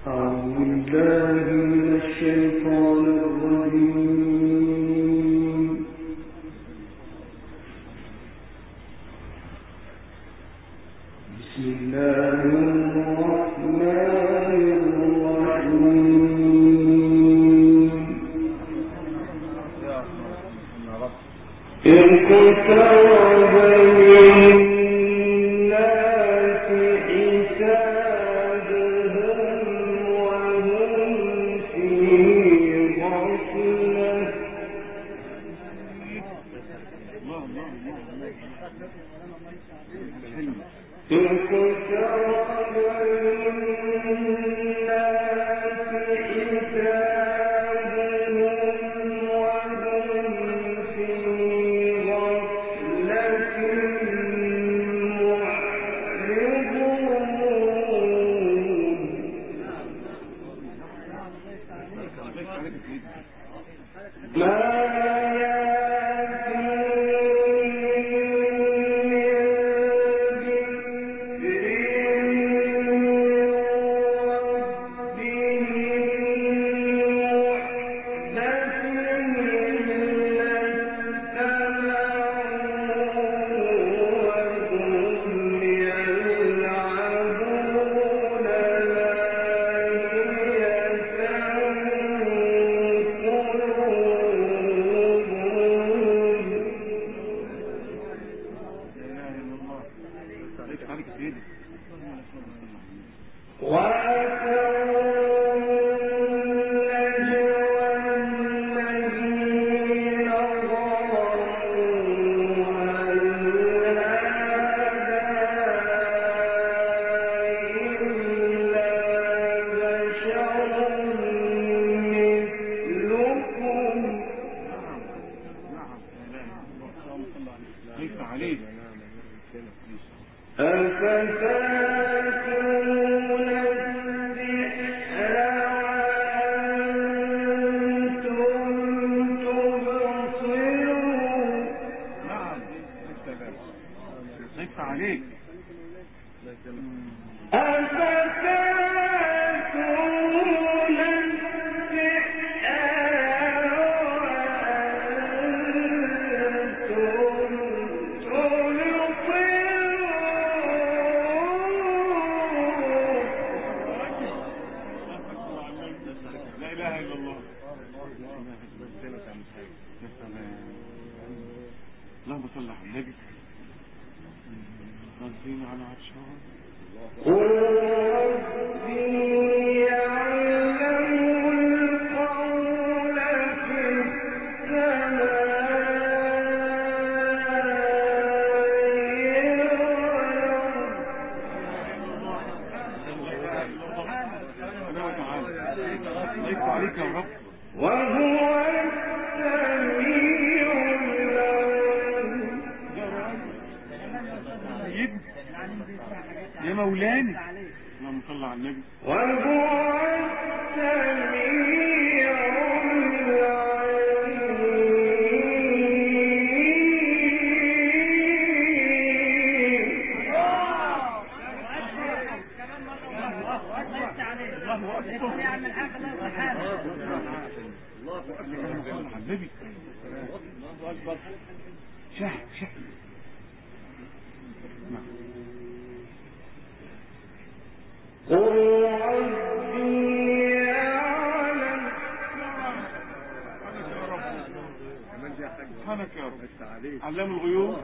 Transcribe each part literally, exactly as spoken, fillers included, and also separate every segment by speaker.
Speaker 1: علام الغيوب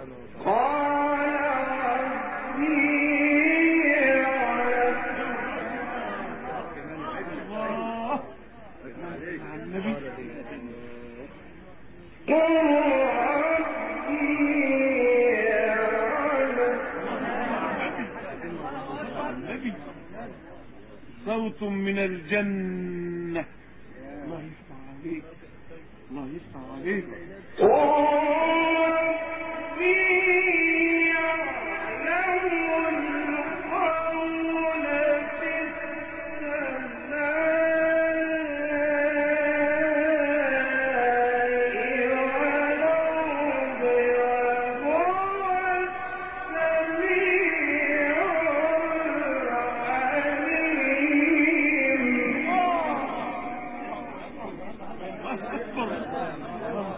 Speaker 1: صوت من الجنة. الله يفتح عليك، الله يفتح عليك.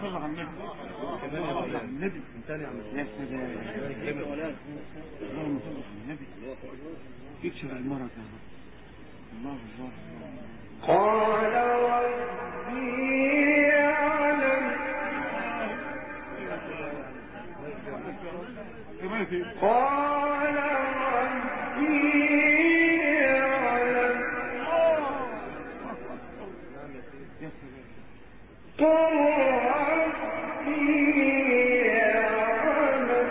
Speaker 1: صل على النبي. النبي يا سلام. اللهم صل على النبي. يكشف المرض يا رب. الله الله
Speaker 2: قال ربي يعلم قال ربي يعلم قال ربي يعلم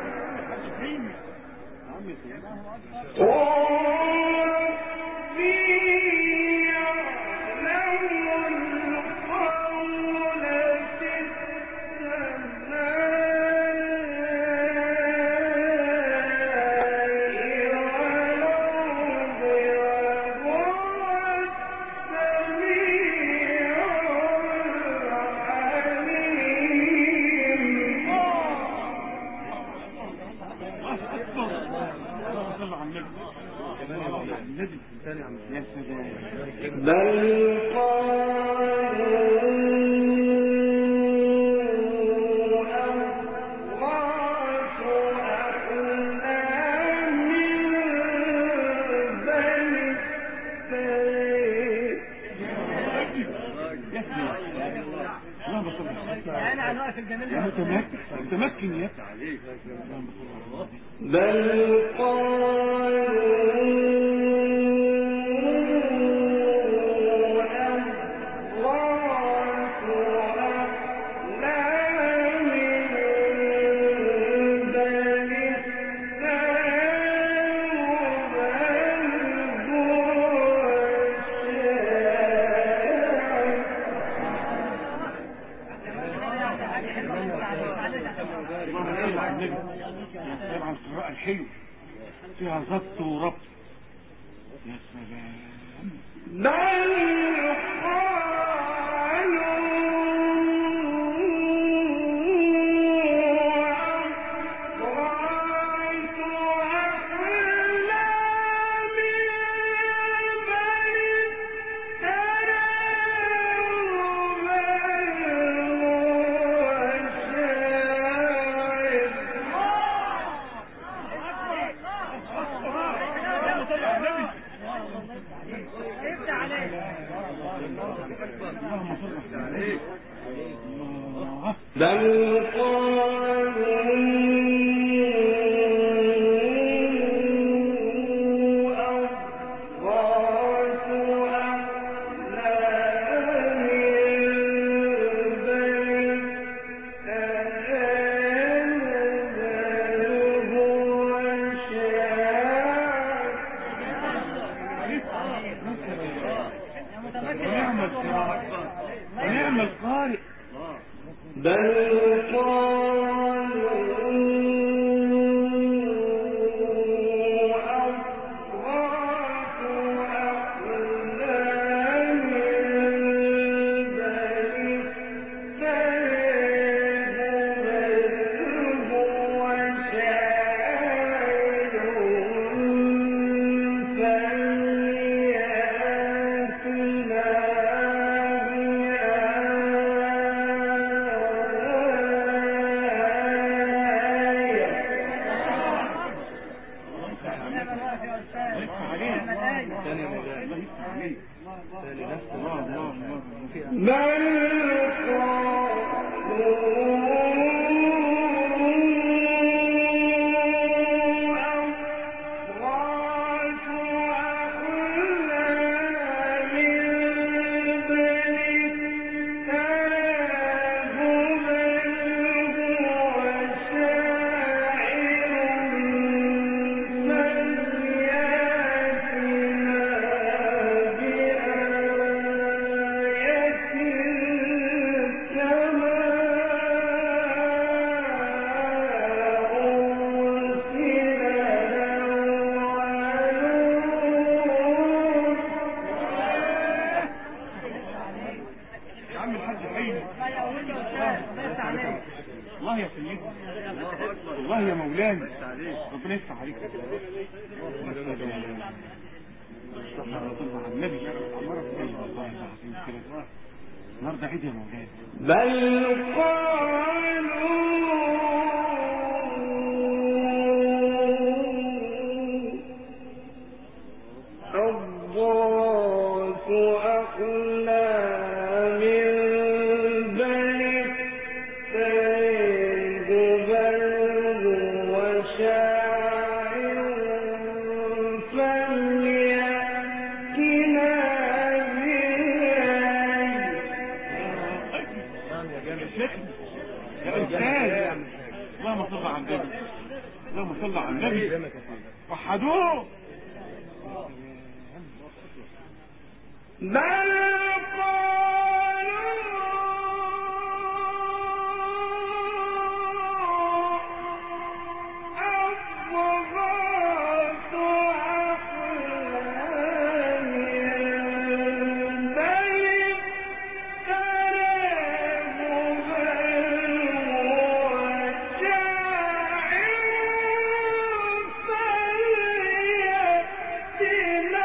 Speaker 2: بل
Speaker 1: متمكن يا
Speaker 2: بل قالوا
Speaker 1: الحلو فيها ضبط وربط يا سلام.
Speaker 2: بل قالوا بل
Speaker 1: ونعم القارئ.
Speaker 2: بل قالوا
Speaker 1: الله يا سيدي، الله يا مولانا، ربنا يفتح عليك. النبي النهارده عيد يا مولانا.
Speaker 2: بل قالوا أضغاث أحلام بل افتريه بل هو شاعر فليأتنا
Speaker 1: يا أستاذ، اللهم صل على النبي، اللهم صل على النبي، وحدوه.
Speaker 2: بل قالوا أضغاث أحلام بل افتراه بل هو شاعر فليأتنا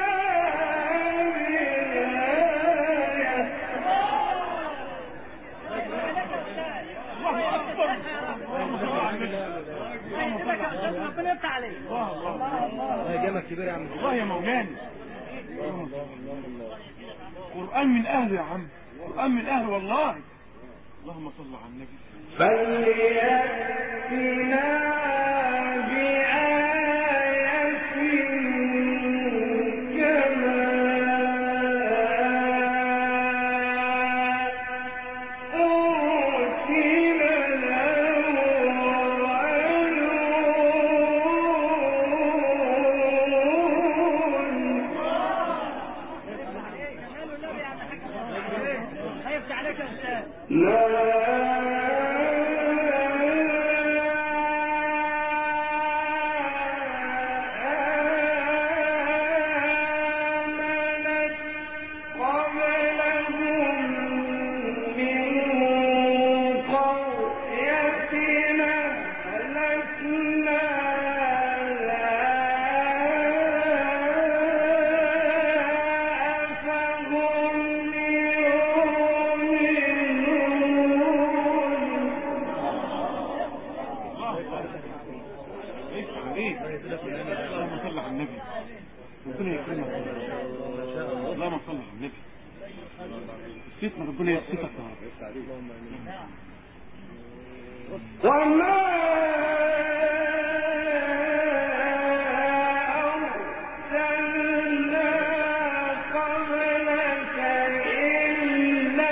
Speaker 3: ربنا يفتح عليك.
Speaker 1: الله الله
Speaker 4: الله يجامك كبير يا عم.
Speaker 1: الله يا مولانا. قرآن من أهله يا عم، قرآن من أهله والله. اللهم صل على النبي.
Speaker 2: فليأتنا بآية كما أرسل
Speaker 3: هيفتح عليك يا أستاذ.
Speaker 1: اللهم صل على النبي، ربنا يكرمك. اللهم صل على النبي. الفتنة ربنا يكسفك يا رب.
Speaker 2: وما أرسلنا قبلك إلا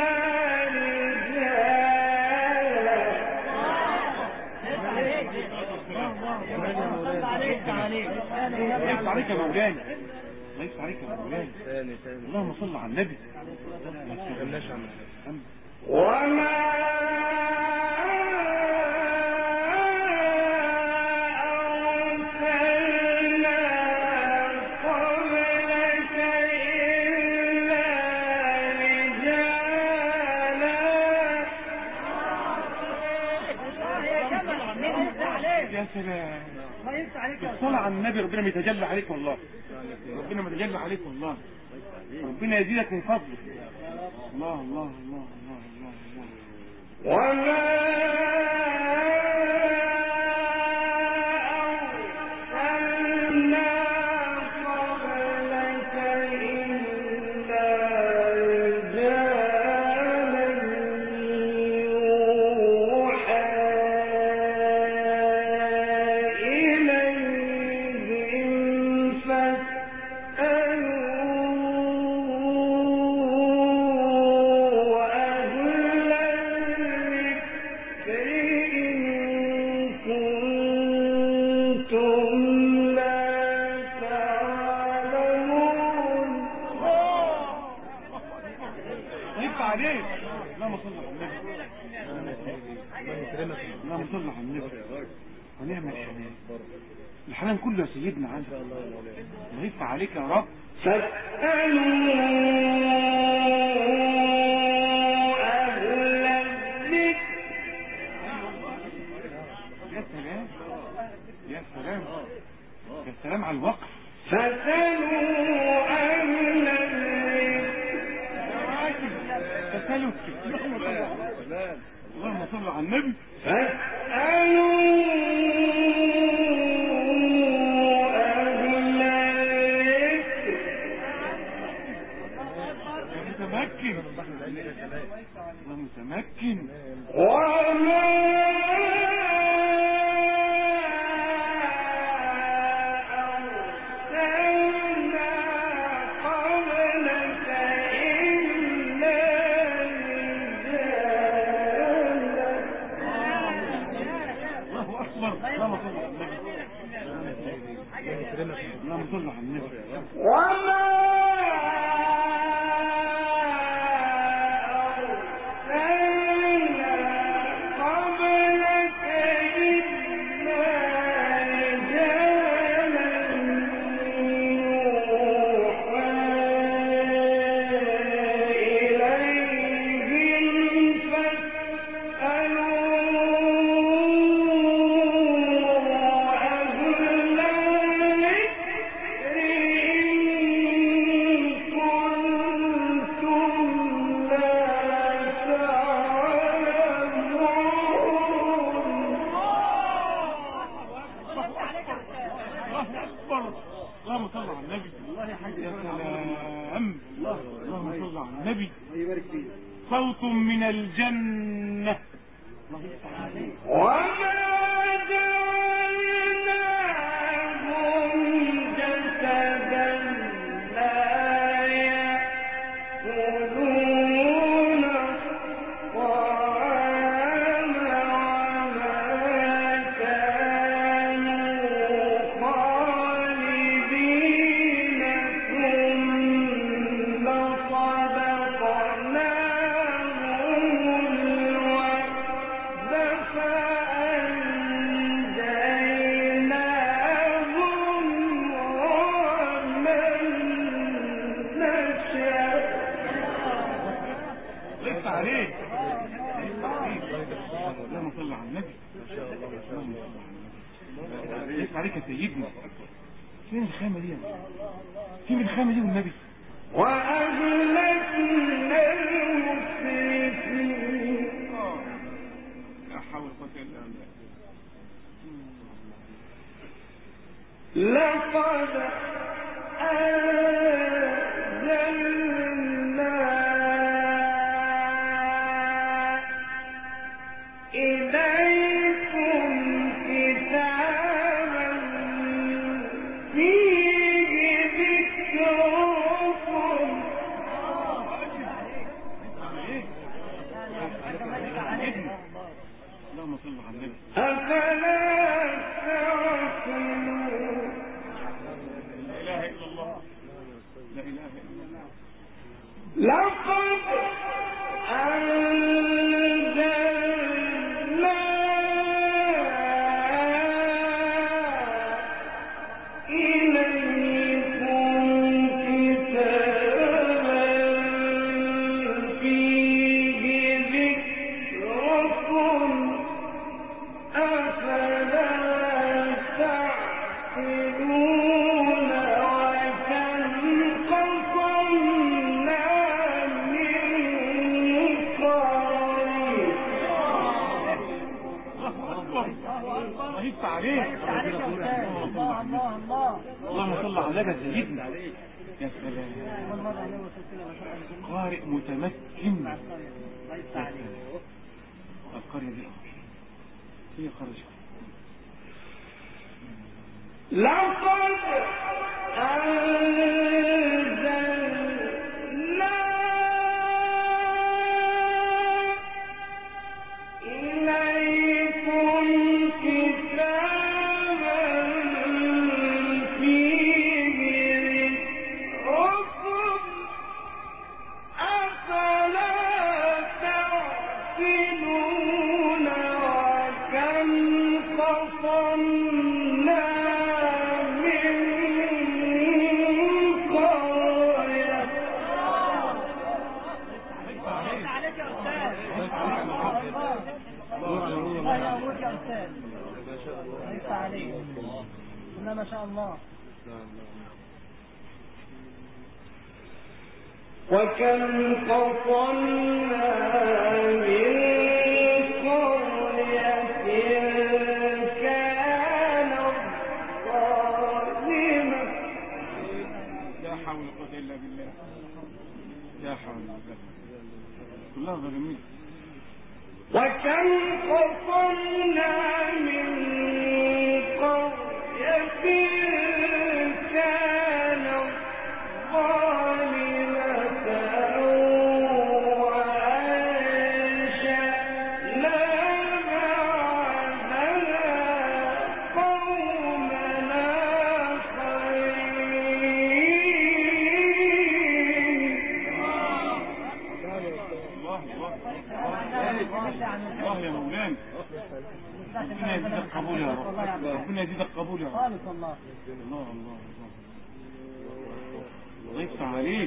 Speaker 2: رجالا.
Speaker 1: ليس عليك يا مولانا، ليس عليك يا مولانا. اللهم صل على النبي.
Speaker 2: وما أرسلنا قبلك إلا رجالا.
Speaker 1: يا سلام،
Speaker 3: ما يفتح عليك يا أستاذ.
Speaker 1: الصلاة على النبي ربنا ما يتجلى عليك والله، ربنا ما يتجلى عليك والله، ربنا يزيدك من فضله. الله الله الله الله الله الله.
Speaker 2: وما أرسلنا قبلك إلا رجالا يوحى إليهم فاسألوا أهل الذكر إن كنتم لا تعلمون.
Speaker 1: يبقى عليك. اللهم صل على النبي، اللهم صل على النبي. ونعم الحنان، الحنان كله يا سيدنا عنه. الله يفتح عليك يا رب.
Speaker 2: فاسألوا أهل الذكر.
Speaker 1: يا سلام يا سلام يا سلام على الوقف.
Speaker 2: فاسألوا أهل الذكر
Speaker 1: تسلك صل على النبي. متمكن ومتمكن
Speaker 2: وما أرسلنا قبلك إلا رجالا.
Speaker 1: الله أكبر. اللهم صل على النبي. اللهم صل على النبي.
Speaker 2: وما
Speaker 1: اللهم صل على النبي. يا سلام. اللهم صل على النبي. صوت من الجنة.
Speaker 2: وما جعلناهم جسدا لا يأكلون الطعام وما كانوا خالدين ثم صدقناهم الوعد فأنجيناهم ومن نشاء.
Speaker 1: لسه عليك. اللهم صل على النبي. لسه عليك يا سيدنا. فين الخامة دي؟ فين الخامة دي والنبي؟
Speaker 2: وأهلكنا المسرفين.
Speaker 1: لا حول ولا قوة إلا بالله.
Speaker 2: لقد أنزلنا إليكم كتابا فيه ذكركم
Speaker 1: اللهم صل على النبي.
Speaker 2: أفلا تعقلون.
Speaker 1: لا إله إلا الله. لا إله إلا الله.
Speaker 2: لقد أنزلنا إليكم كتابا فيه ذكركم أفلا تعقلون. وكم قصمنا من قرية.
Speaker 1: الله يفتح عليك.
Speaker 3: الله الله الله.
Speaker 1: اللهم صل على النبي سيدنا. يا سلام. قارئ متمكن. القرية دي هي قرية.
Speaker 2: لقد أنزلنا إليكم كتابا فيه ذكركم أفلا تعقلون. وكم قصمنا من قرية.
Speaker 3: عليك يا أستاذ. الله يقويك يا أستاذ. ليس عليك. ما شاء الله.
Speaker 2: وكم قصمنا من قرية
Speaker 1: الله يا مولانا، ربنا يزيد القبول يا رب، ربنا يزيد القبول يا رب.
Speaker 3: الله الله
Speaker 1: الله الله الله يفتح عليك.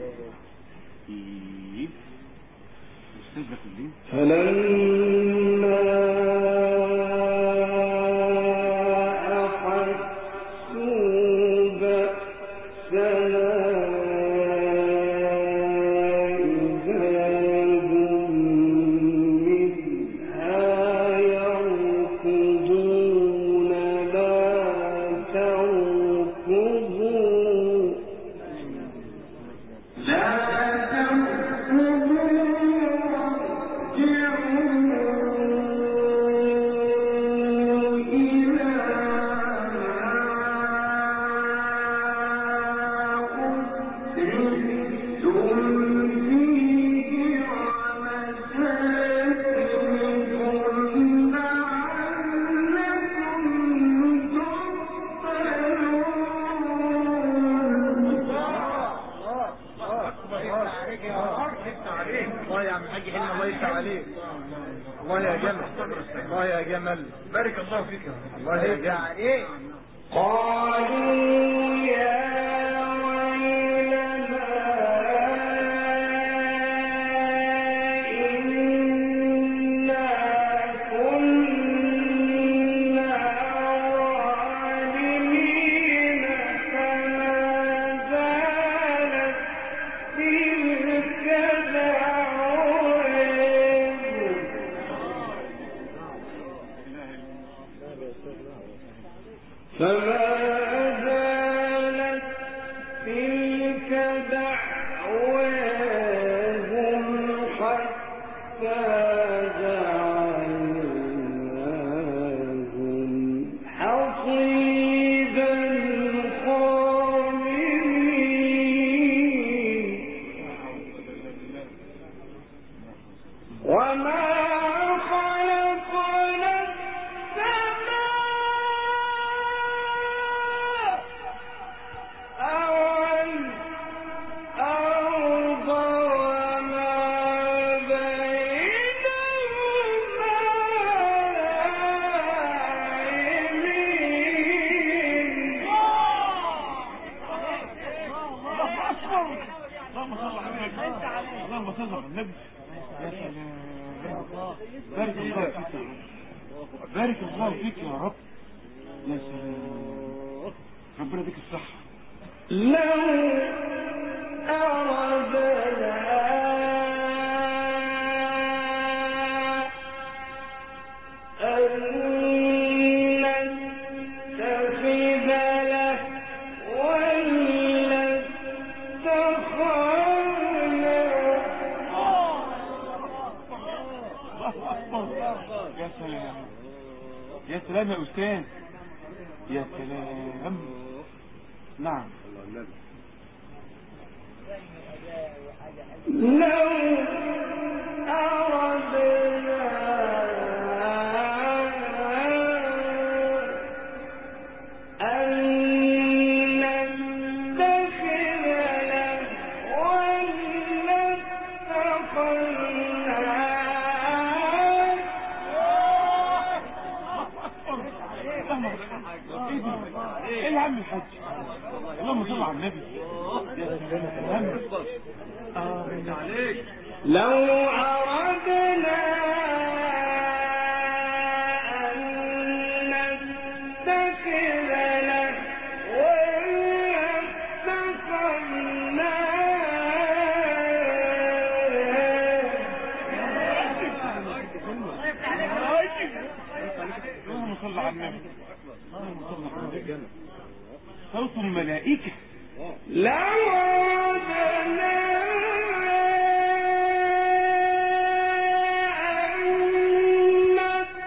Speaker 1: ايه استاذ كلين
Speaker 2: فلما
Speaker 4: بارك الله فيك. الله يا جمال.
Speaker 2: قالوا يا بارك الله فيك يا رب. يا سلام، ربنا يديك الصحة. لو أردنا أن نتخذ له ولا اتخذنا.
Speaker 1: يا سلام يا سلام يا أستاذ، يا سلام. نعم.
Speaker 2: لو أردنا أن نتخذ له ولا اتخذنا.
Speaker 1: ايه الهم الحج؟ اللهم صل على النبي. يا سلام. آمين عليك.
Speaker 2: لو أردنا أن نتخذ له ولا اتخذنا.
Speaker 1: اللهم صل على النبي. اللهم صل على النبي. صوت الملائكة.
Speaker 2: لو أردنا أن نتخذ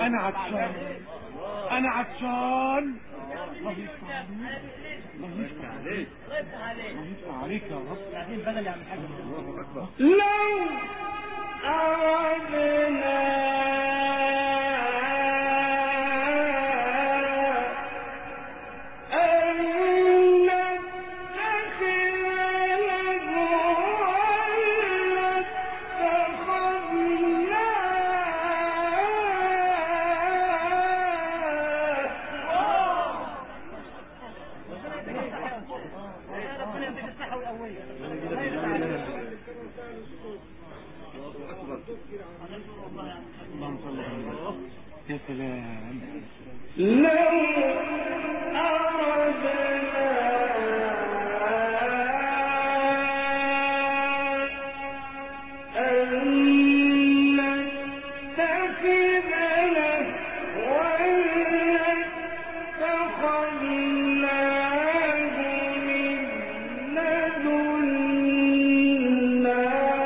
Speaker 2: انا عطشان انا عطشان. الله يفتح عليك الله يفتح عليك يا رب.
Speaker 3: بعدين بدل يعمل حاجه.
Speaker 5: لو أردنا
Speaker 2: اللهم صل على النبي. يا سلام.
Speaker 5: لو أردنا أن نتخذ لهوا لاتخذناه من لدنا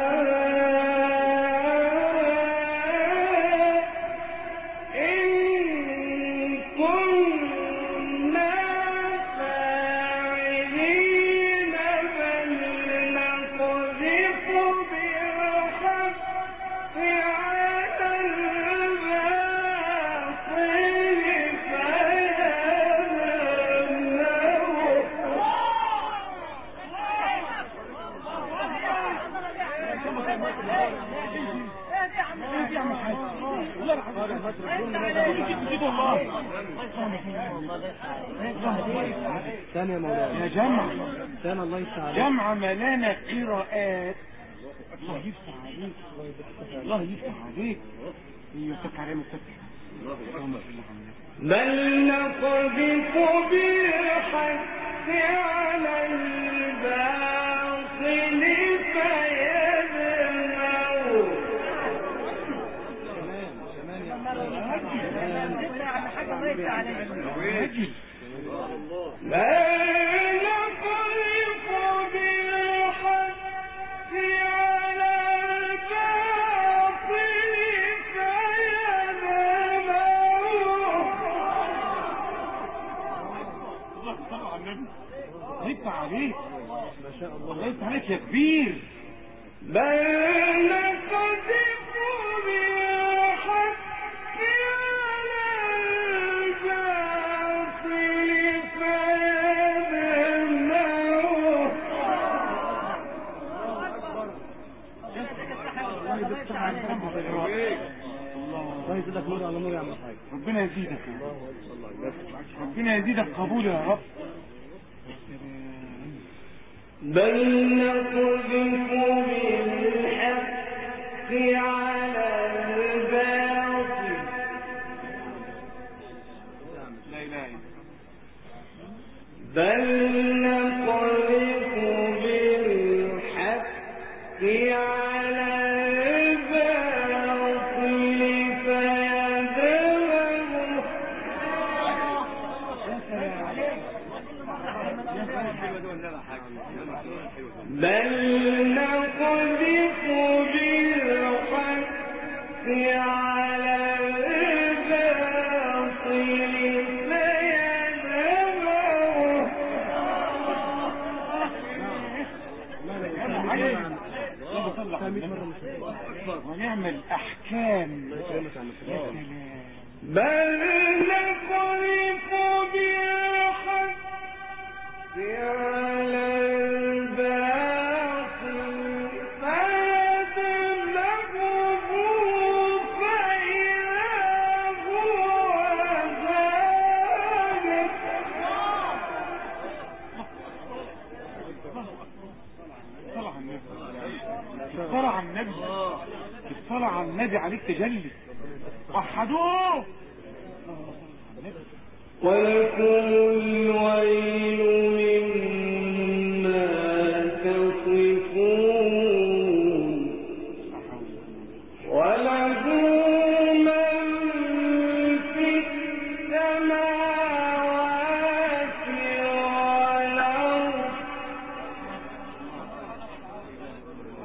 Speaker 1: ثانية مولانا
Speaker 2: يا جمع
Speaker 1: ثانية الله يفتح عليك.
Speaker 2: جمع ملانا قراءات. الله يفتح عليك الله يفتح عليك. يفتح عليك مفتح.
Speaker 5: بل نقذف بالحق على الباطل فيدمغه.
Speaker 2: يفتح عليك ما شاء الله. يفتح عليك يا كبير.
Speaker 5: بل نقذف بالحق على الباطل فيدمغه.
Speaker 1: الله يزيدك نور على نور يا عم الحاج.
Speaker 2: ربنا يزيدك ربنا يزيدك قبول يا رب.
Speaker 5: بل نقذف بالحق على الباطل.
Speaker 2: لا إله إلا
Speaker 5: بل نقذف بالحق على الباطل فيدمغه. بل نقذف بالحق على الباطل
Speaker 2: فيدمغه. ونعمل أحكام.
Speaker 5: بل نقذف بالحق على الباطل فيدمغه فإذا هو زاهق.
Speaker 2: الصلاة على النبي الصلاة على النبي الصلاة على النبي عليك تجلي. وحدوه.
Speaker 5: ولكم الويل مما تصفون. وله من في السماوات والأرض.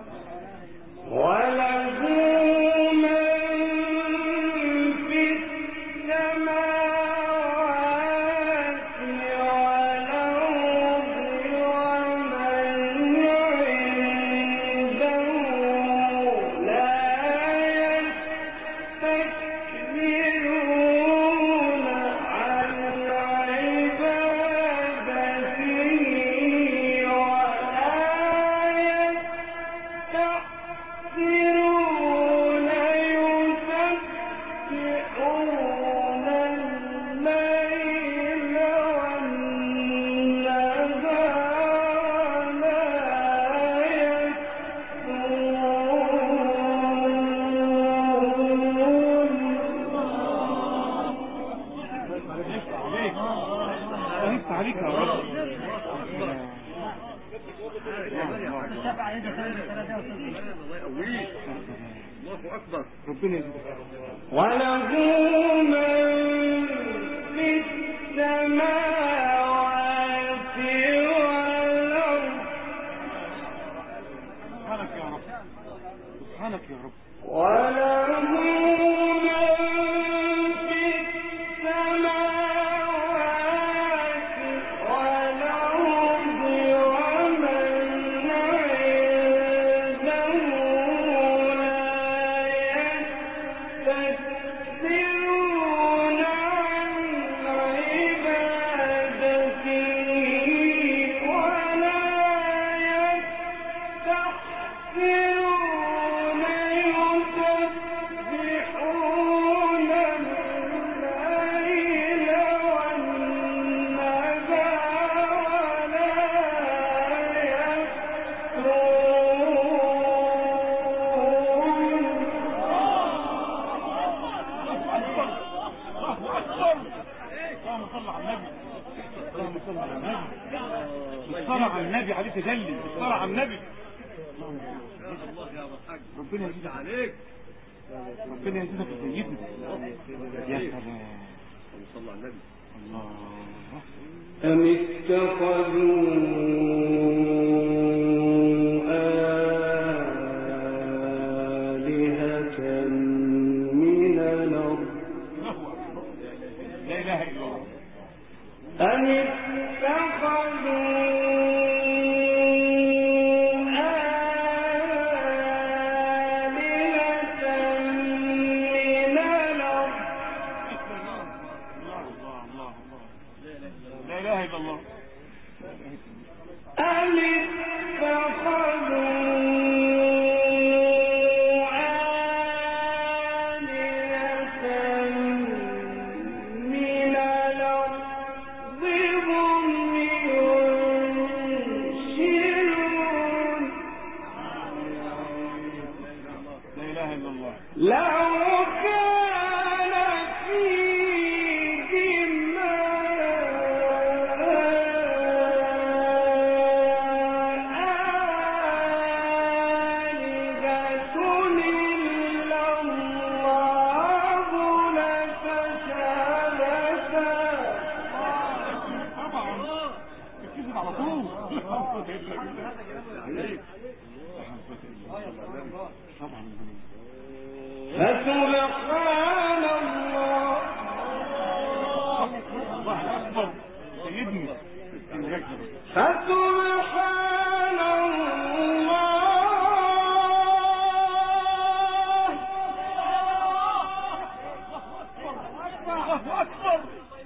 Speaker 5: وله من في السماوات
Speaker 3: سبعة إذا ثلاثة ثلاثة
Speaker 4: الله يقويك الله أكبر
Speaker 1: ربنا يزيدك
Speaker 5: وله من في السماوات والأرض
Speaker 1: سبحانك يا رب سبحانك يا رب
Speaker 5: وله من في السماوات والأرض ومن عنده لا يستكبرون عن عبادته ولا يستحسرون يسبحون الليل والنهار ولا
Speaker 1: اللهم صل على النبي اللهم صل على النبي الصلاة على النبي عليه تجلي الصلاة على النبي
Speaker 4: الله يا أبو الحاج
Speaker 1: ربنا يزيدك
Speaker 4: عليك
Speaker 1: ربنا يزيدك يا سيدنا يا سلام
Speaker 4: صلى على النبي
Speaker 1: الله
Speaker 5: أم اتخذوا آلهة من الأرض
Speaker 1: لا إله إلا الله
Speaker 5: أم اتخذوا آلهة من الأرض
Speaker 1: الله الله الله لا إله إلا الله
Speaker 5: أم اتخذوا آلهة من الأرض هم ينشرون
Speaker 1: لا إله إلا الله
Speaker 5: لو كان فيهما آلهة إلا الله لفسدتا
Speaker 1: طبعا تكذب على طول طبعا
Speaker 5: فسبحان الله
Speaker 1: الله أكبر سيدني
Speaker 5: فسبحان الله
Speaker 1: الله أكبر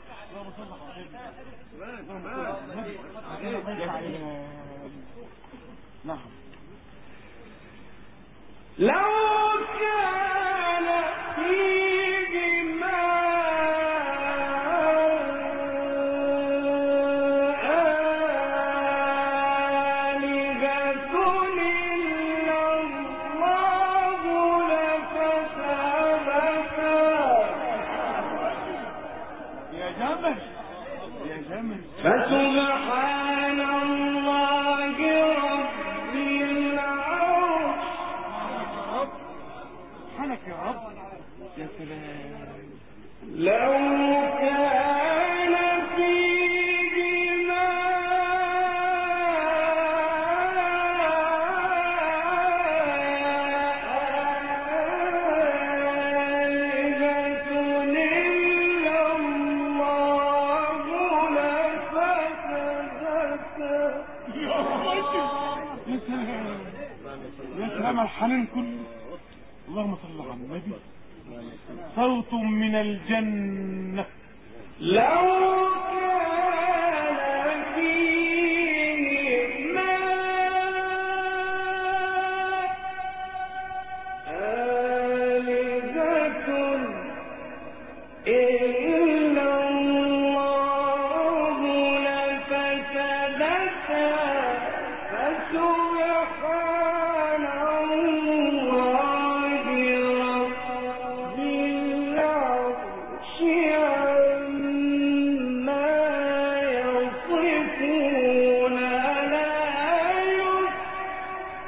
Speaker 1: نعم
Speaker 5: لو كان فيهما آلهة إلا الله لفسدتا
Speaker 1: يا جمل يا جمل
Speaker 5: فسبحان الله رب العرش
Speaker 1: سبحانك يا رب يا سلام
Speaker 5: لو كان فيهما آلهة إلا الله لفسدتا
Speaker 1: يا سلام يا سلام على الحنان كله اللهم صل على النبي صوت من الجنة
Speaker 5: لو كان فيهما آلهة إلا الله لفسدتا فسبحان الله رب العرش عما يصفون لا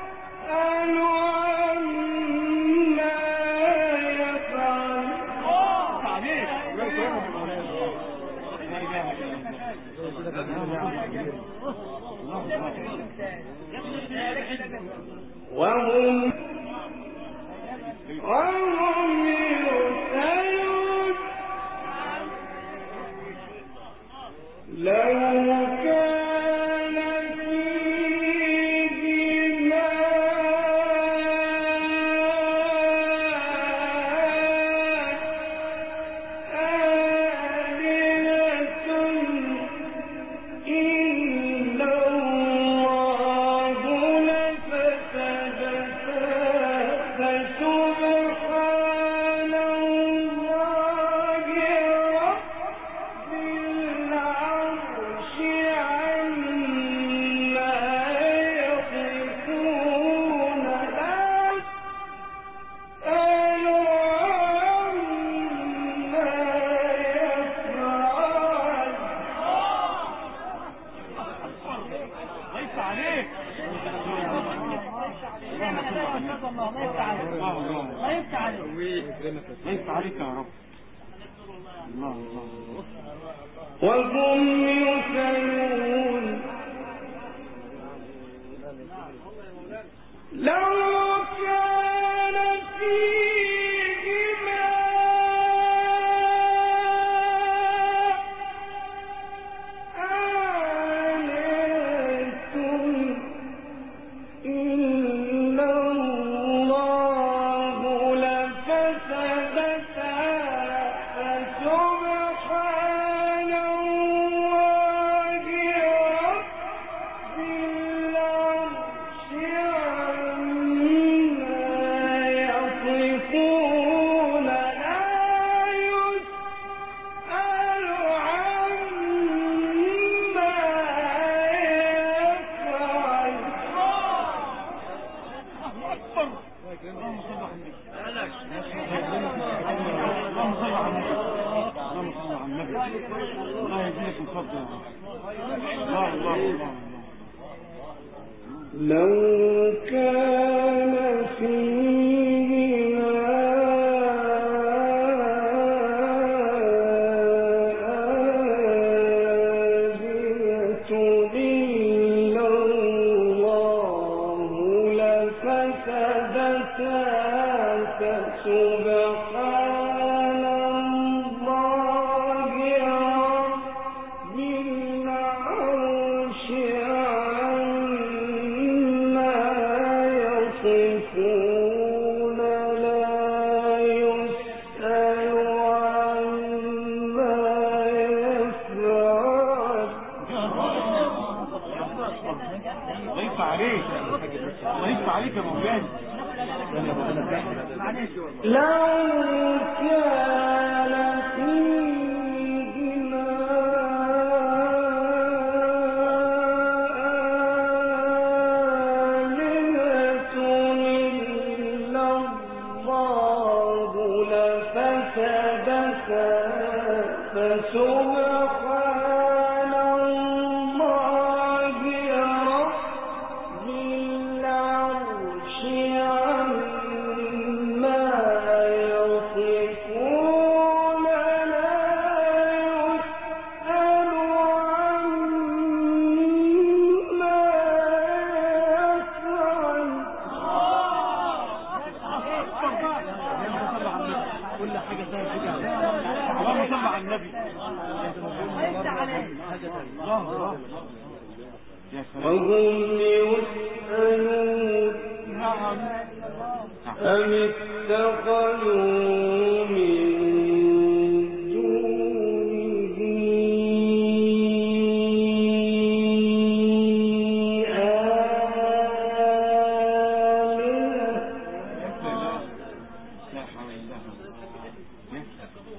Speaker 5: وهم وهم يسألون لو كان فيهما آلهة إلا الله لفسدتا فسبحان الله رب العرش عما يصفون لا يسأل عما يفعل
Speaker 2: ليس عليك.
Speaker 3: ليس عليك
Speaker 2: ليس عليك يا رب. الله الله
Speaker 5: وهم يسألون لو كان فيهما آلهة إلا الله لفسدتا فسبحان الله رب العرش عما يصفون لا يسأل عما يفعل
Speaker 2: اللهم صل على النبي. اللهم صل على النبي. اللهم صل على النبي. الله يزيدك من فضله يا رب. الله الله الله
Speaker 5: لو كان فيهما آلهة إلا الله لفسدتا فسبحان الله رب العرش عما يصفون لا يسأل عما يفعل
Speaker 2: ليس عليك. ليس عليك يا مولانا.
Speaker 5: لو كان فيهما آلهة إلا الله لفسدتا فسبحان الله رب العرش عما يصفون لا يسأل عما يفعل
Speaker 2: كل حاجة فيها حاجة. اللهم صل على النبي.
Speaker 3: ليس عليك
Speaker 2: الله الله يا سلام.
Speaker 5: وهم يسألون
Speaker 2: نعم.
Speaker 5: أم اتخذوا من دونه آلهة
Speaker 2: لا حول ولا قوة.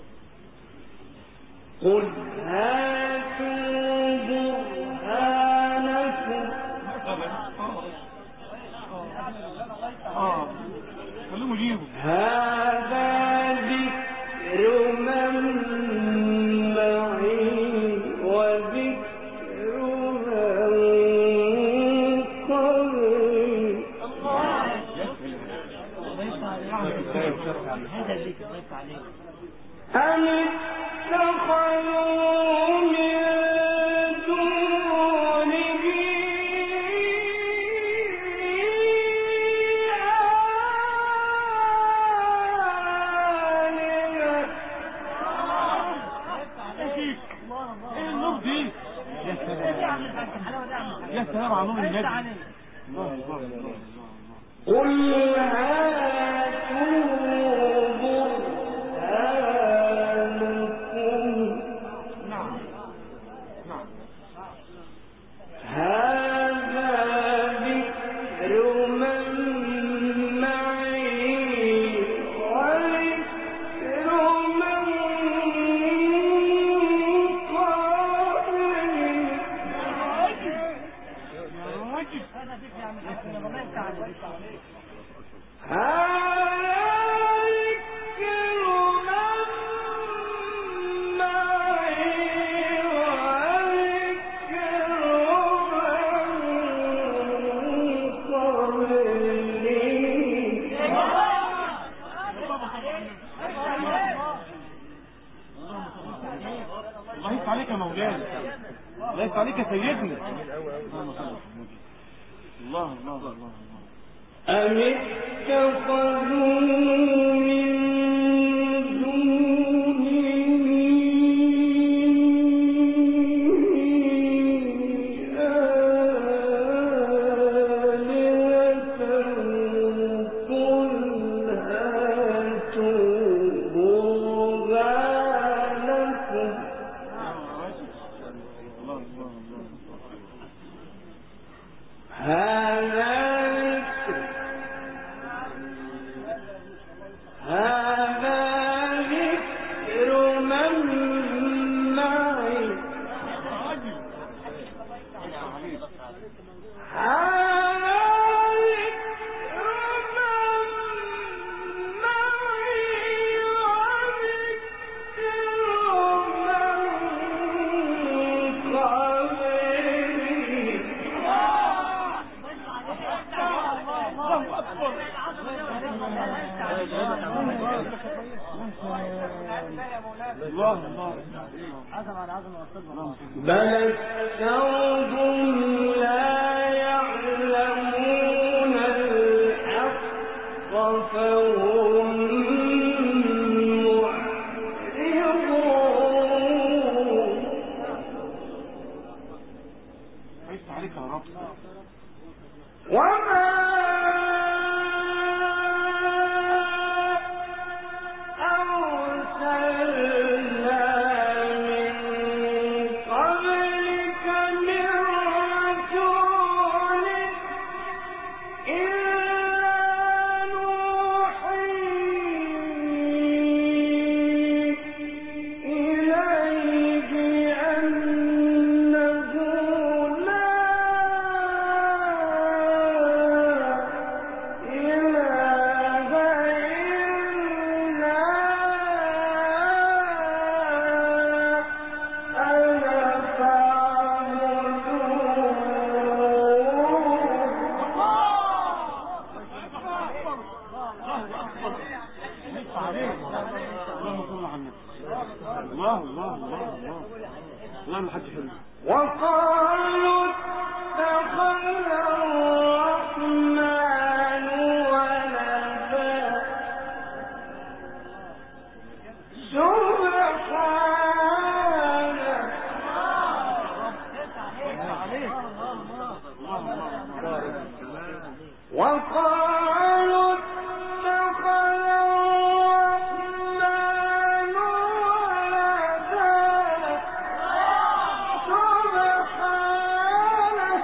Speaker 5: قل هاتوا برهانكم
Speaker 2: اه خلوهم يجيبوا.
Speaker 5: هذا ذكر من معي وذكر من قبلي
Speaker 3: هذا الذكر ليس عليك
Speaker 5: أم اتخذوا من دونه
Speaker 1: مع نور النبي.
Speaker 3: عليه.
Speaker 1: الله الله الله
Speaker 5: قل هاتوا برهانكم.
Speaker 1: نعم نعم.
Speaker 5: هذا ذكر من معي وذكر من قبلي.
Speaker 3: هذا فيك يا عم الحسن الله يفتح عليك.
Speaker 1: الله يفتح عليك يا مولانا. الله يفتح عليك يا سيدنا. الله الله الله الله.
Speaker 5: أم اتخذوا من دونه آلهة قل هاتوا برهانكم. هذا هذا ذكر من معي. هذا ذكر من معي
Speaker 1: الله الله.
Speaker 3: عزم على عزم واستغفر.
Speaker 5: بل أكثرهم لا يعلمون الحق فهم معرضون.
Speaker 1: عيش عليك يا رب.
Speaker 5: وما
Speaker 1: الله الله الله الله. الله ما حد حلو.
Speaker 5: وقالوا اتخذ الرحمن ولدا سبحانه. وقالوا اتخذ الرحمن ولدا سبحانه.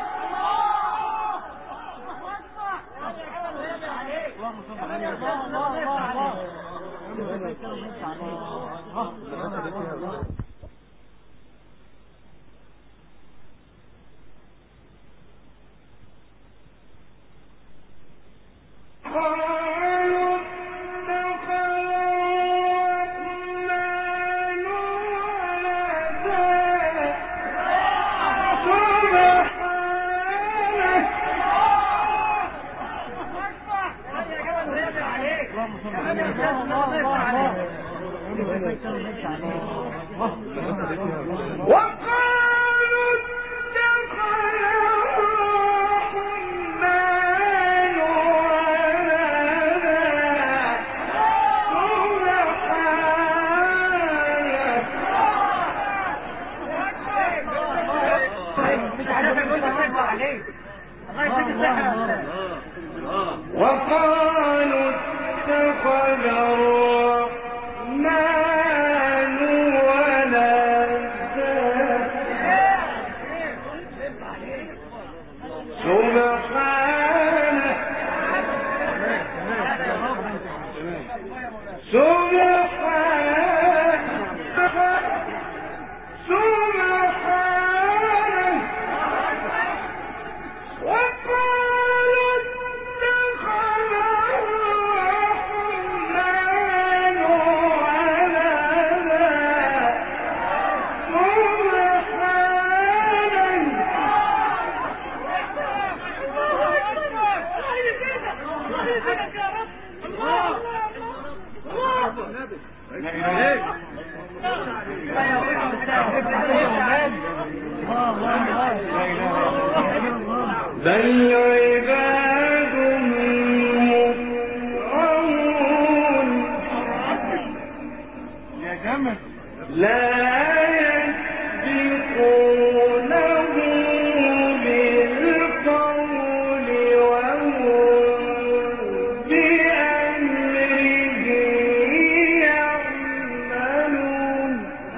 Speaker 3: يبارك يا رب. الله
Speaker 1: لا اله
Speaker 5: بل عباد مكرمون
Speaker 1: يا جمل
Speaker 5: لا يسبقونه بالقول وهم بأمره يعملون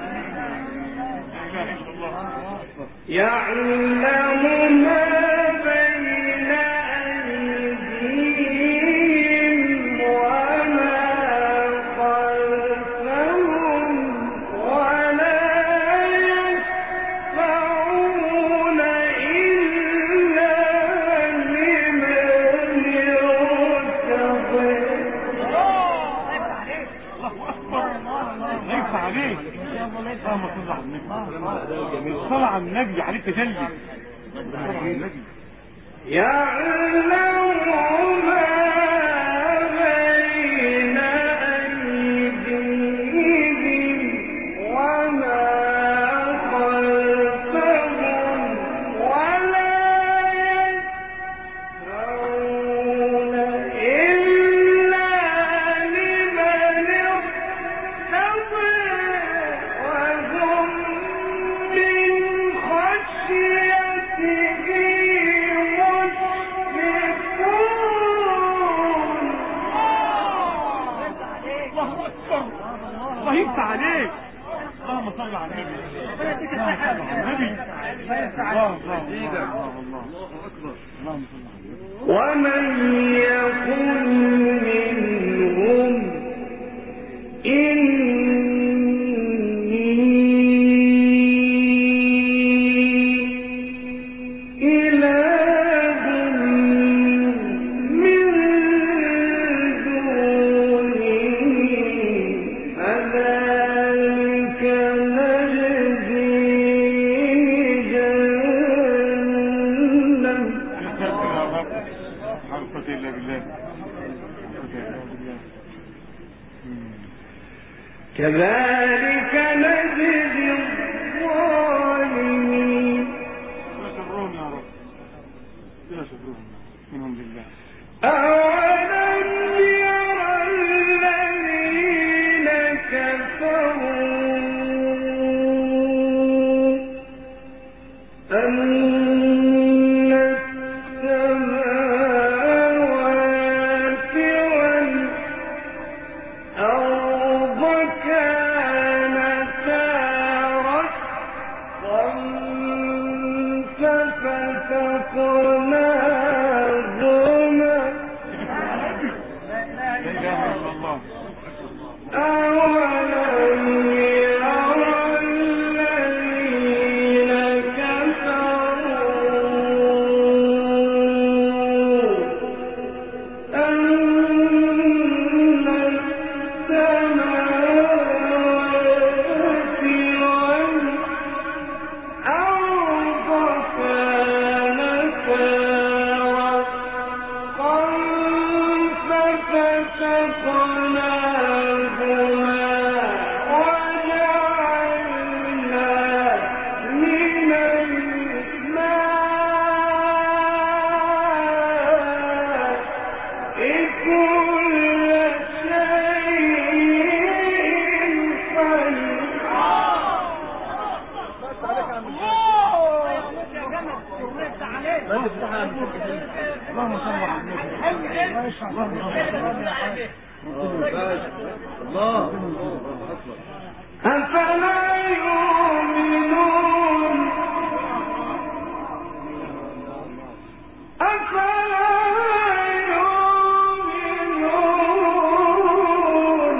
Speaker 5: يعلم ما بين أيديهم وما خلفهم ولا يشفعون إلا لمن يرتضي.
Speaker 1: ليس عليك اللهم صل على النبي صل على النبي عليك تجلي صل على النبي
Speaker 5: يعلم ما بين أيديهم وما خلفهم ولا يشفعون إلا لمن ارتضى وهم من خشيته
Speaker 1: الله يفتح عليك اللهم صل على النبي النبي الله الله الله الله اكبر اللهم صل على النبي
Speaker 5: ومن يقل منهم إني إله من دونه فذلك نجزيه جهنم.
Speaker 1: حرفة إلا بالله
Speaker 5: كذلك نجزي الظالمين.
Speaker 1: لا شرهم يا رب لا شرهم منهم لله.
Speaker 5: أولم يرى الذين كفروا أن السماوات والأرض كانتا رتقا ففتقناهما
Speaker 1: لا إله إلا الله
Speaker 5: أولم يرى الذين كفروا أن السماوات والأرض كانتا رتقا ففتقناهما وجعلنا من الماء كل شيء حي.
Speaker 1: اللهم صل على النبي
Speaker 2: الله
Speaker 5: أفلا يؤمنون أفلا يؤمنون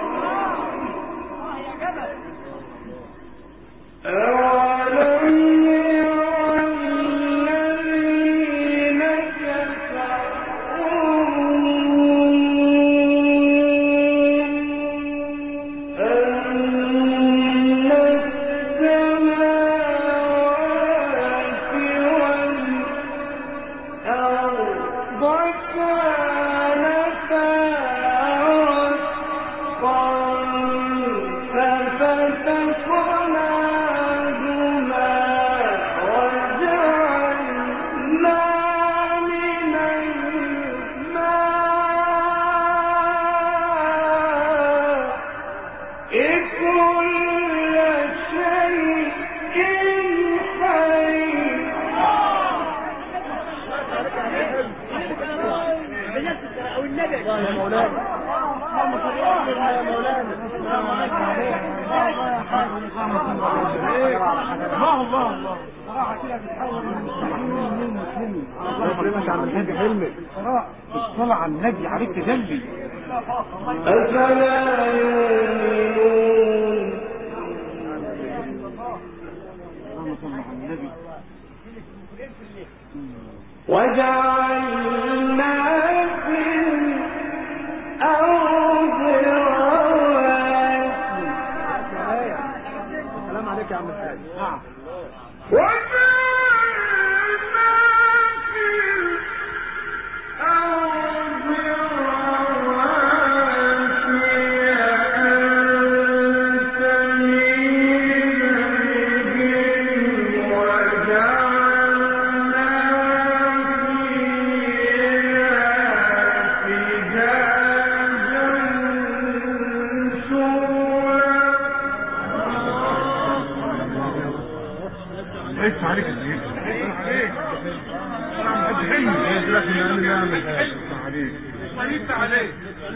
Speaker 5: أولم يرى الذين كفروا أن
Speaker 3: يا مولانا يا مولانا
Speaker 2: الله الله الله صراحة كده بتحول من المسلمين للمسلمين.
Speaker 1: الله يكرمك يا عم الحاج حلمي.
Speaker 2: الصلاة على النبي عليك تجلي.
Speaker 5: أفلا يؤمنون
Speaker 2: اللهم صل على النبي.
Speaker 5: وجعلنا في الأرض رواسي.
Speaker 1: السلام عليك يا عم الحاج.
Speaker 2: نعم.
Speaker 5: وجعلنا في الأرض رواسي أن تميد بهم وجعلنا
Speaker 2: ليس عليك الزيت. ليس عليك.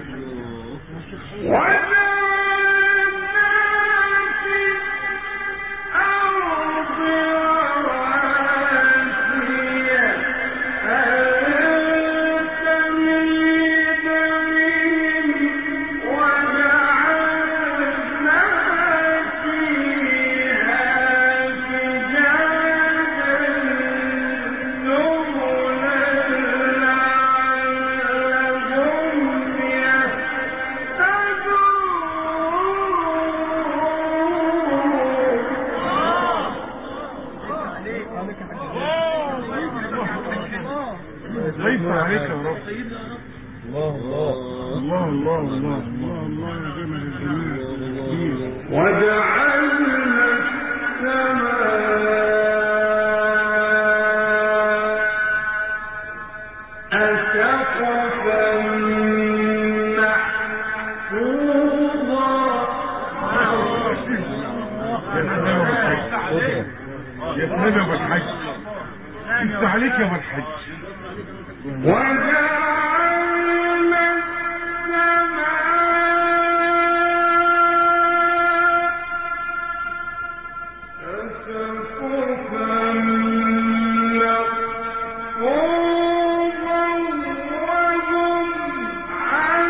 Speaker 2: ليس عليك يا رب. الله الله الله الله الله الله يا جمال الجميل.
Speaker 5: وجعلنا السماء سقفا محفوظا.
Speaker 2: يا سلام يا ابو الحج. ليس عليك يا ابو الحج.
Speaker 5: وجعلنا السماء سقفا محفوظا وهم عن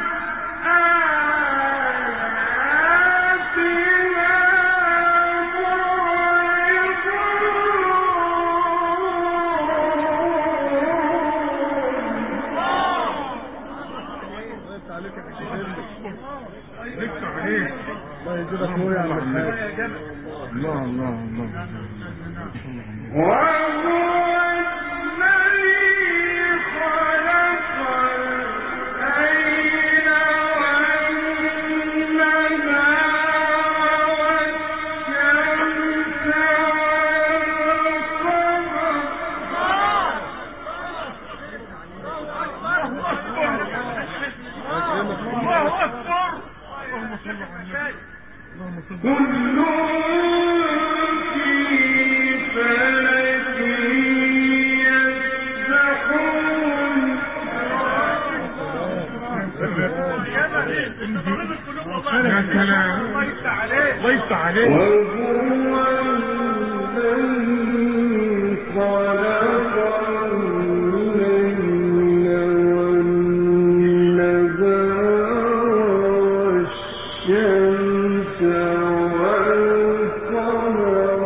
Speaker 5: آياتنا
Speaker 2: ليس عليك.
Speaker 1: الله يجزاك نور يا عم الحاج.
Speaker 2: الله الله الله.
Speaker 5: وهو الذي خلق الليل والنهار والشمس
Speaker 2: الله أكبر. اللهم صل على النبي.
Speaker 5: كل في فلك يسبحون.
Speaker 2: يا سلام. ليس عليك.
Speaker 5: وهو الذي خلق الليل والنهار والشمس والقمر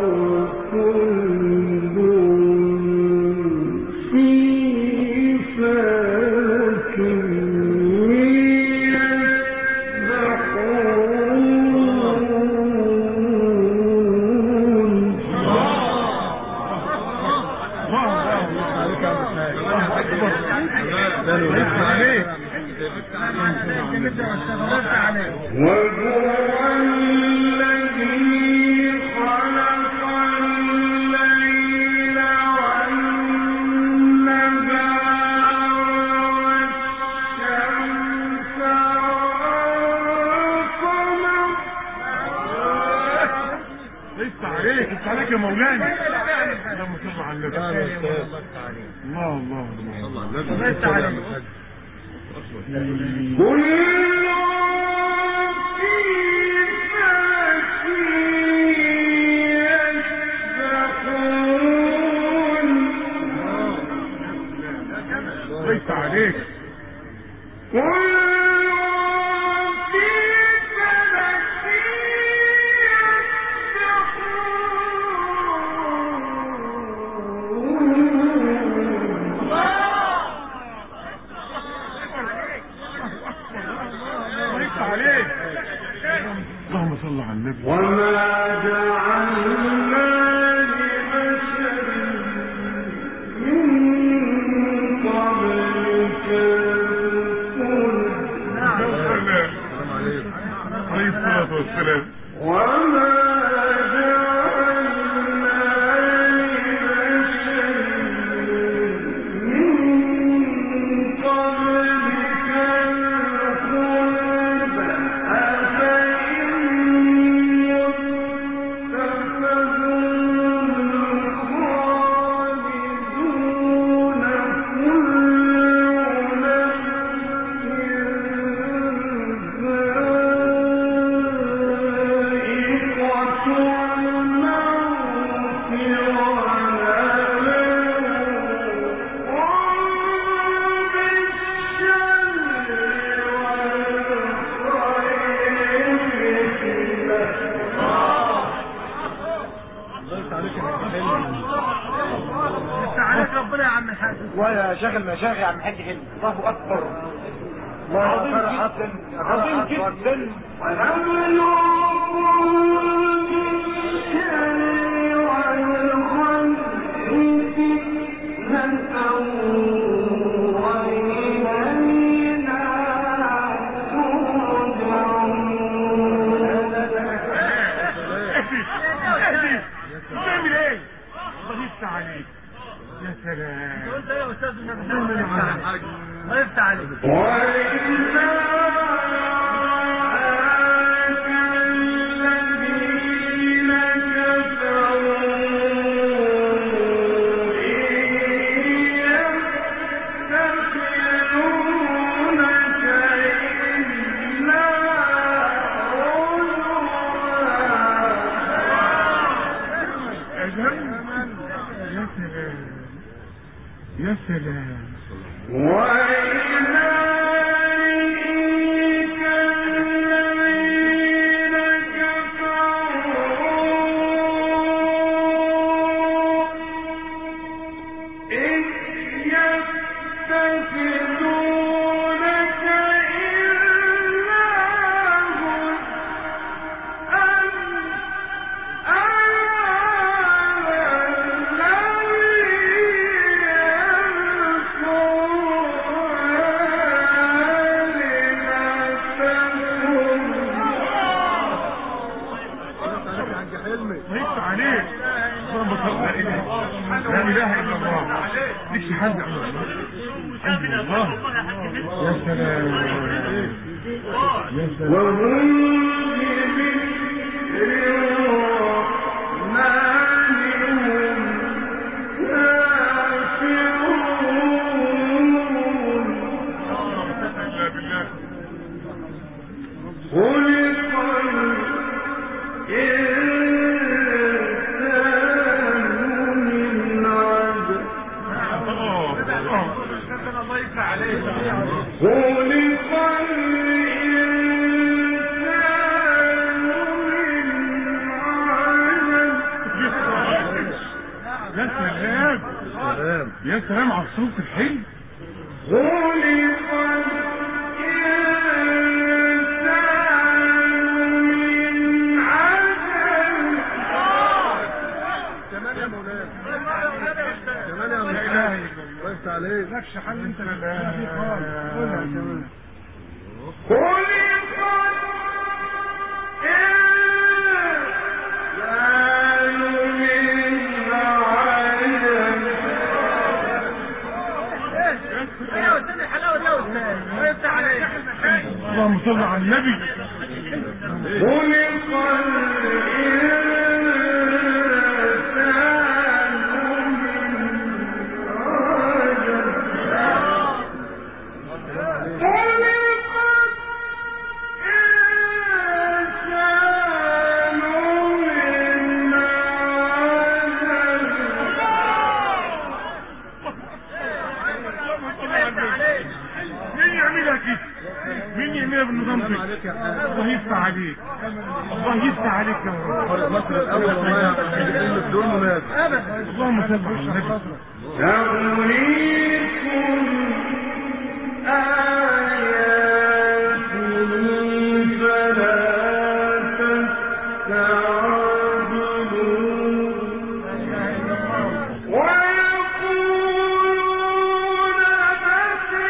Speaker 5: كل في فلك وهو الذي خلق الليل والنهار والشمس والقمر.
Speaker 2: ليس عليك. ليس عليك يا مولانا. اللهم صل على النبي. الله الله الله.
Speaker 3: ليس عليك.
Speaker 2: اللهم صل على النبي.
Speaker 5: وما جعلنا لبشر من قبلك الخلد.
Speaker 2: عليه الصلاة والسلام.
Speaker 5: وما
Speaker 4: ويا شيخ المشايخ يا عم الحاج حلمي. الله اكبر.
Speaker 5: عظيم
Speaker 4: جدا
Speaker 5: عظيم
Speaker 4: جدا.
Speaker 2: بتعمل ايه؟ الله يفتح عليك. يا سلام.
Speaker 3: انت يا استاذ النبي الله يفتح عليك.
Speaker 2: يا سلام. لا اله الا الله. ليش حد الله. يا سلام. يا سلام. يا سلام على الصوت الحلو.
Speaker 4: كمان يا مولانا كمان يا مولانا الله يفتح عليك.
Speaker 2: مالكش حل انت في خالص. قولها كمان. اللهم صل على النبي.
Speaker 5: خلق
Speaker 2: علينا بالنظام ده. الله يفتح عليك، الله يفتح عليك يا رب.
Speaker 4: فرق مصر الاول والله عايزين الدول مناسب.
Speaker 2: اللهم صل على النبي.
Speaker 5: تغريكم آياته فلا تستعجلون ويقولون متى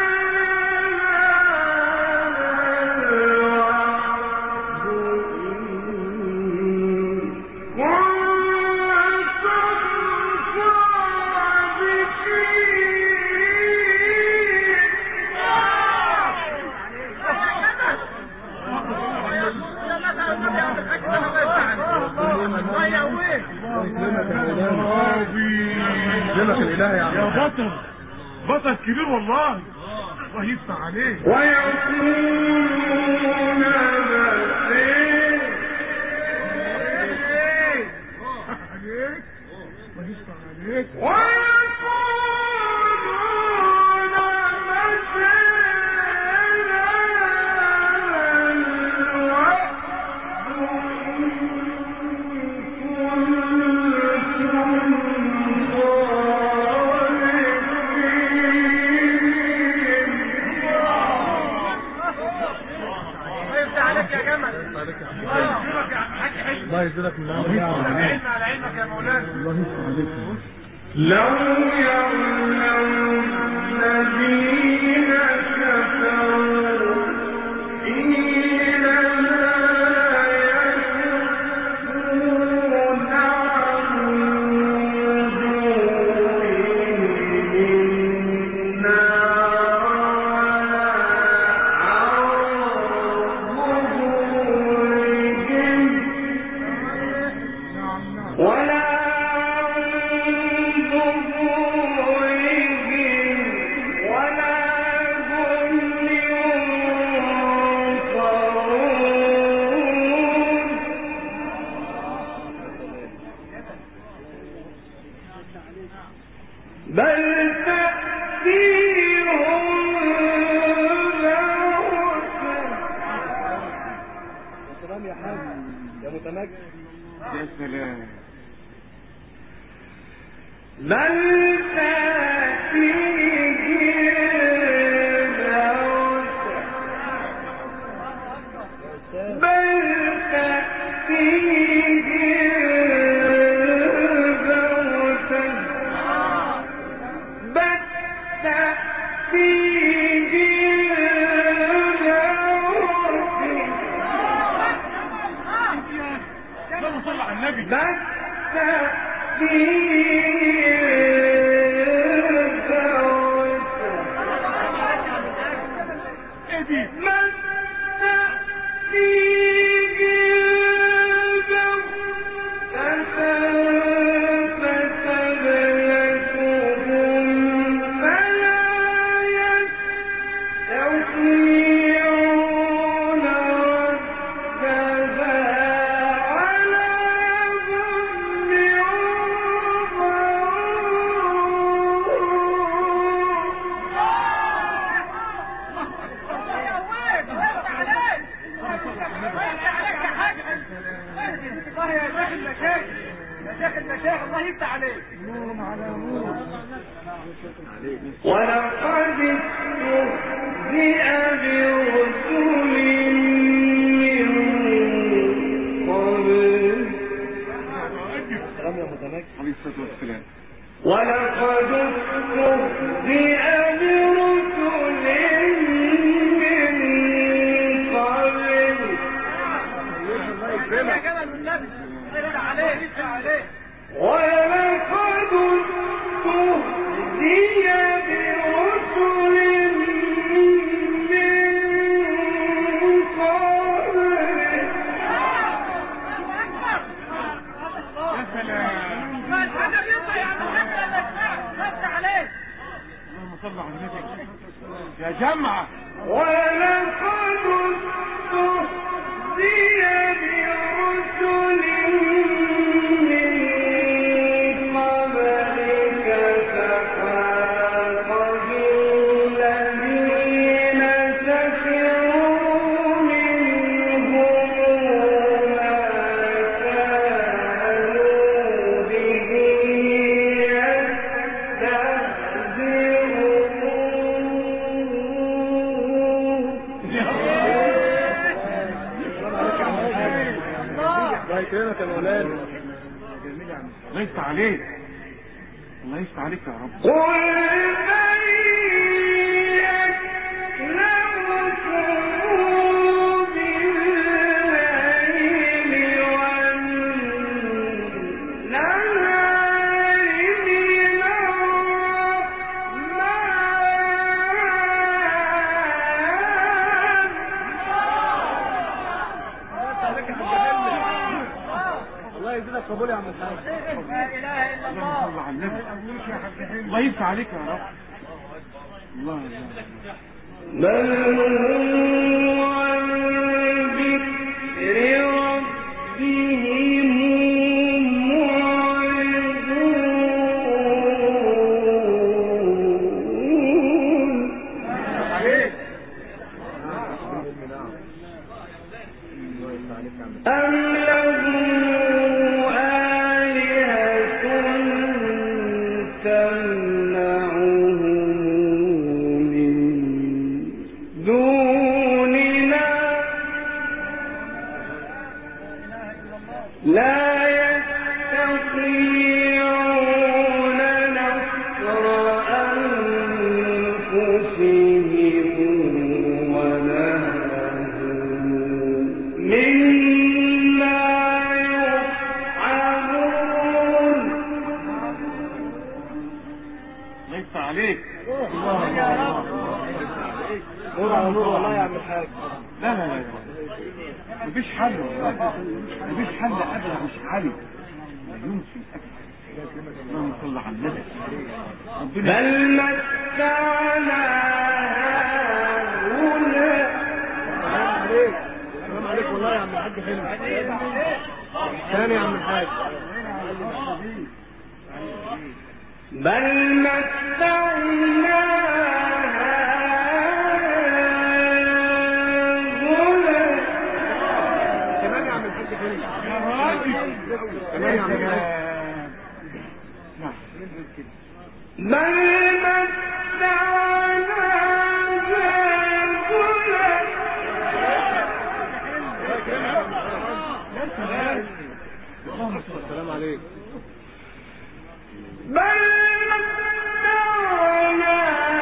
Speaker 2: يا بطل بطل كبير والله. الله يفتح عليك.
Speaker 5: ويقولون
Speaker 2: عليك الله يفتح عليك.
Speaker 4: الله يجزاك من العمل
Speaker 2: علم على علمك يا مولانا.
Speaker 4: الله يفتح عليك.
Speaker 5: لو يعلم الذين كفروا حين لا يكفون عن وجوههم النار ولا بل تأتيهم بغتة.
Speaker 4: يا سلام يا حاج يا متمكن.
Speaker 2: يا سلام.
Speaker 5: بل تأتيهم بغتة بل تأتيهم بغتة بل تأتيهم بغتة
Speaker 2: اللهم صل على النبي.
Speaker 5: بل تأتيهم
Speaker 2: ايه دي؟
Speaker 5: ولقد استهزئ برسل من قبل
Speaker 4: سلام يا متمكن.
Speaker 2: عليه الصلاة والسلام.
Speaker 5: ولقد استهزئ برسل من قبل ولقد استهزئ برسل من قبل.
Speaker 2: يا سلام. اللهم صل على النبي. يا جمعة.
Speaker 5: ولقد استهزئ برسل من قبلك فحاق بالذين سخروا
Speaker 4: يكرمك يا مولانا.
Speaker 2: الله يفتح عليك، الله يفتح عليك يا رب.
Speaker 5: قل من يكلمكم بالليل والنهار من الرحمن.
Speaker 4: الله يزيدك قبول يا عم الحاج.
Speaker 3: لا اله الا الله.
Speaker 2: الله على النبي، الله يفتح عليك يا رب. الله الله
Speaker 5: بل هو عن ذكر ربهم معرضون. أم له آلهة تمنعهم من دوننا لا يستطيعون نصر أنفسهم ولا هم منا يصحبون.
Speaker 2: الله يفتح عليك.
Speaker 4: نور على نور والله يا عم الحاج.
Speaker 2: لا لا لا مفيش حل والله، مفيش حل ابدا، مش حل لا يمكن ابدا. اللهم صل على النبي. ربنا
Speaker 5: بل متعنا هؤلاء.
Speaker 4: السلام عليكم والله يا عم الحاج. حلو ثاني يا عم الحاج.
Speaker 5: بل متعنا هؤلاء.
Speaker 4: كمان يا عم الحاج. حلو
Speaker 2: يا راجل.
Speaker 4: كمان يا عم الحاج.
Speaker 2: نعم.
Speaker 5: بل متعنا هؤلاء.
Speaker 4: السلام عليكم.
Speaker 5: بل متعنا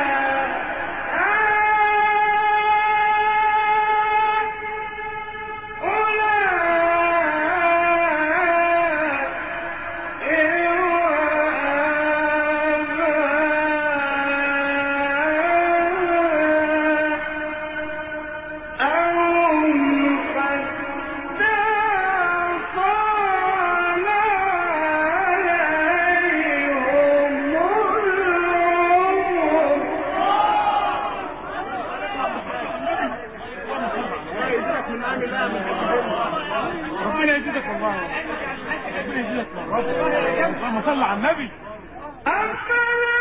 Speaker 2: ربنا يزيدك والله، ربنا يزيدك والله. اللهم صل على النبي.
Speaker 5: أفلا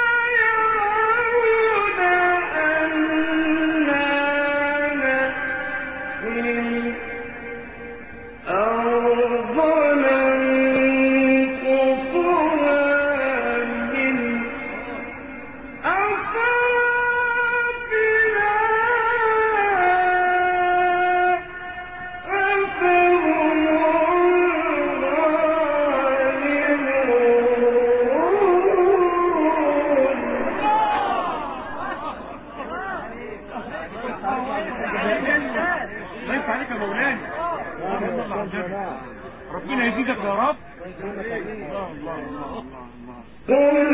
Speaker 5: يرون أنا نأتي الأرض ننقصها من أطرافها أفهم
Speaker 2: الله يفتح عليك يا مولانا. اللهم صل على النبي. ربنا يزيدك يا رب. الله الله الله الله الله.
Speaker 5: قل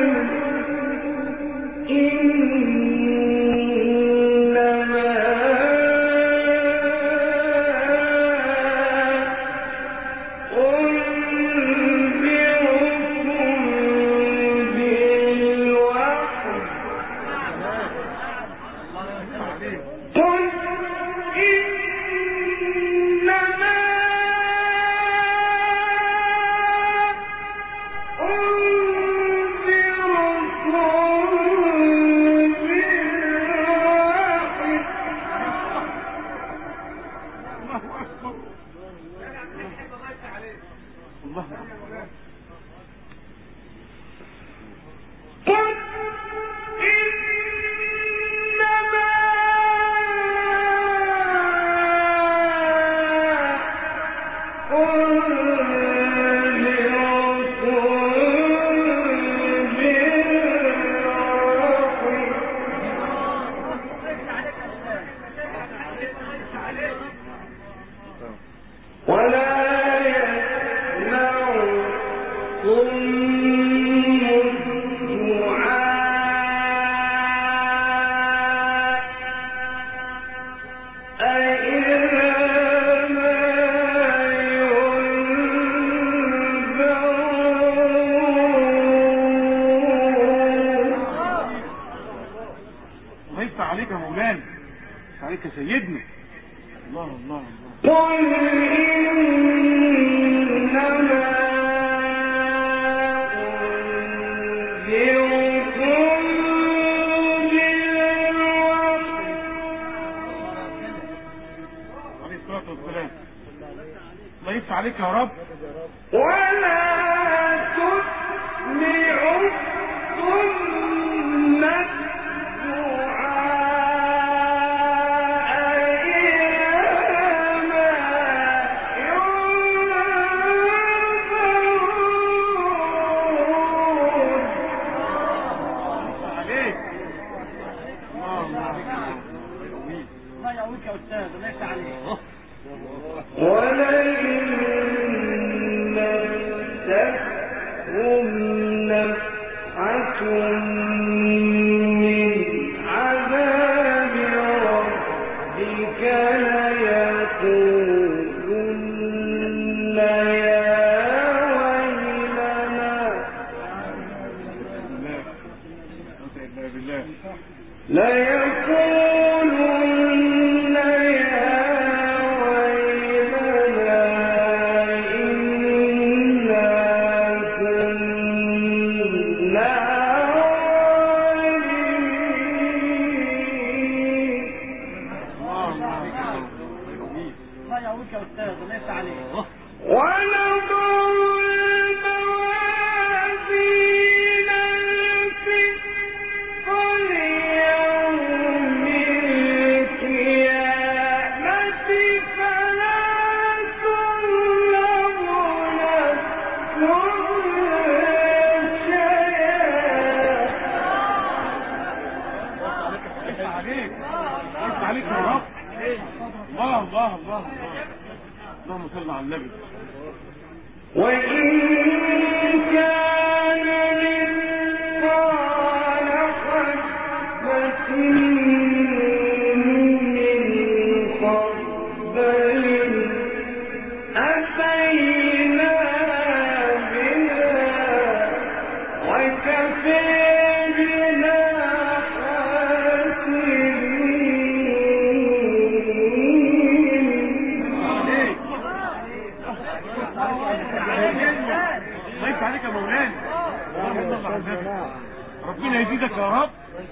Speaker 5: إنما أنذركم بالوحي. قل إنما
Speaker 2: الله أكبر.
Speaker 5: قل إنما
Speaker 1: عليك يا سيدنا. الله الله الله.
Speaker 5: قل إنما
Speaker 1: الله يفتح عليك يا رب.
Speaker 5: ولا تسمع الصم الدعاء إلى ما ينفعون.
Speaker 1: عليك الله عليك
Speaker 3: الله يعويك يا أستاذ. الله يفتح عليك.
Speaker 5: ولئن مستهم نفحة من عذاب ربك ليقولن يا ويلنا ليقولن يا ويلنا إنا كنا ظالمين.
Speaker 3: الله يعويك يا أستاذ. الله يفتح عليك.
Speaker 5: ونضع الموازين القسط ليوم القيامة فلا تظلم نفس شيئا.
Speaker 1: عليك عليك يا رب. الله الله الله اللهم صل على النبي.
Speaker 5: وإن كان مثقال حبة من خردل أتينا بها وكفى بنا
Speaker 1: الله يفتح عليك يا مولانا. ربنا يزيدك يا رب.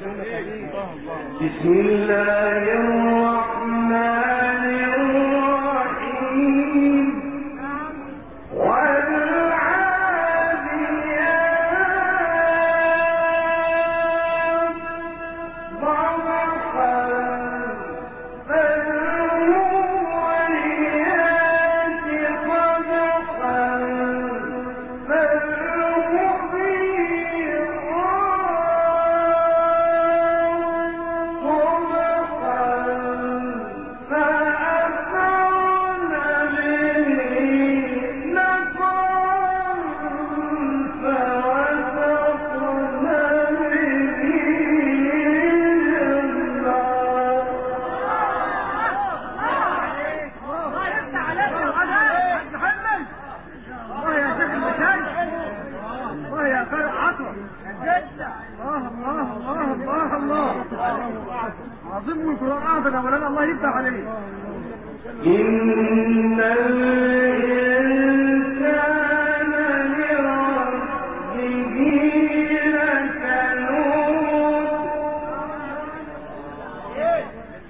Speaker 5: بسم الله الرحمن الرحيم. والعاديات ضبحا فالموريات قدحا
Speaker 3: عظيم القرآن أعظم يا مولانا. الله يفتح عليك.
Speaker 5: إن الإنسان لربه لكنود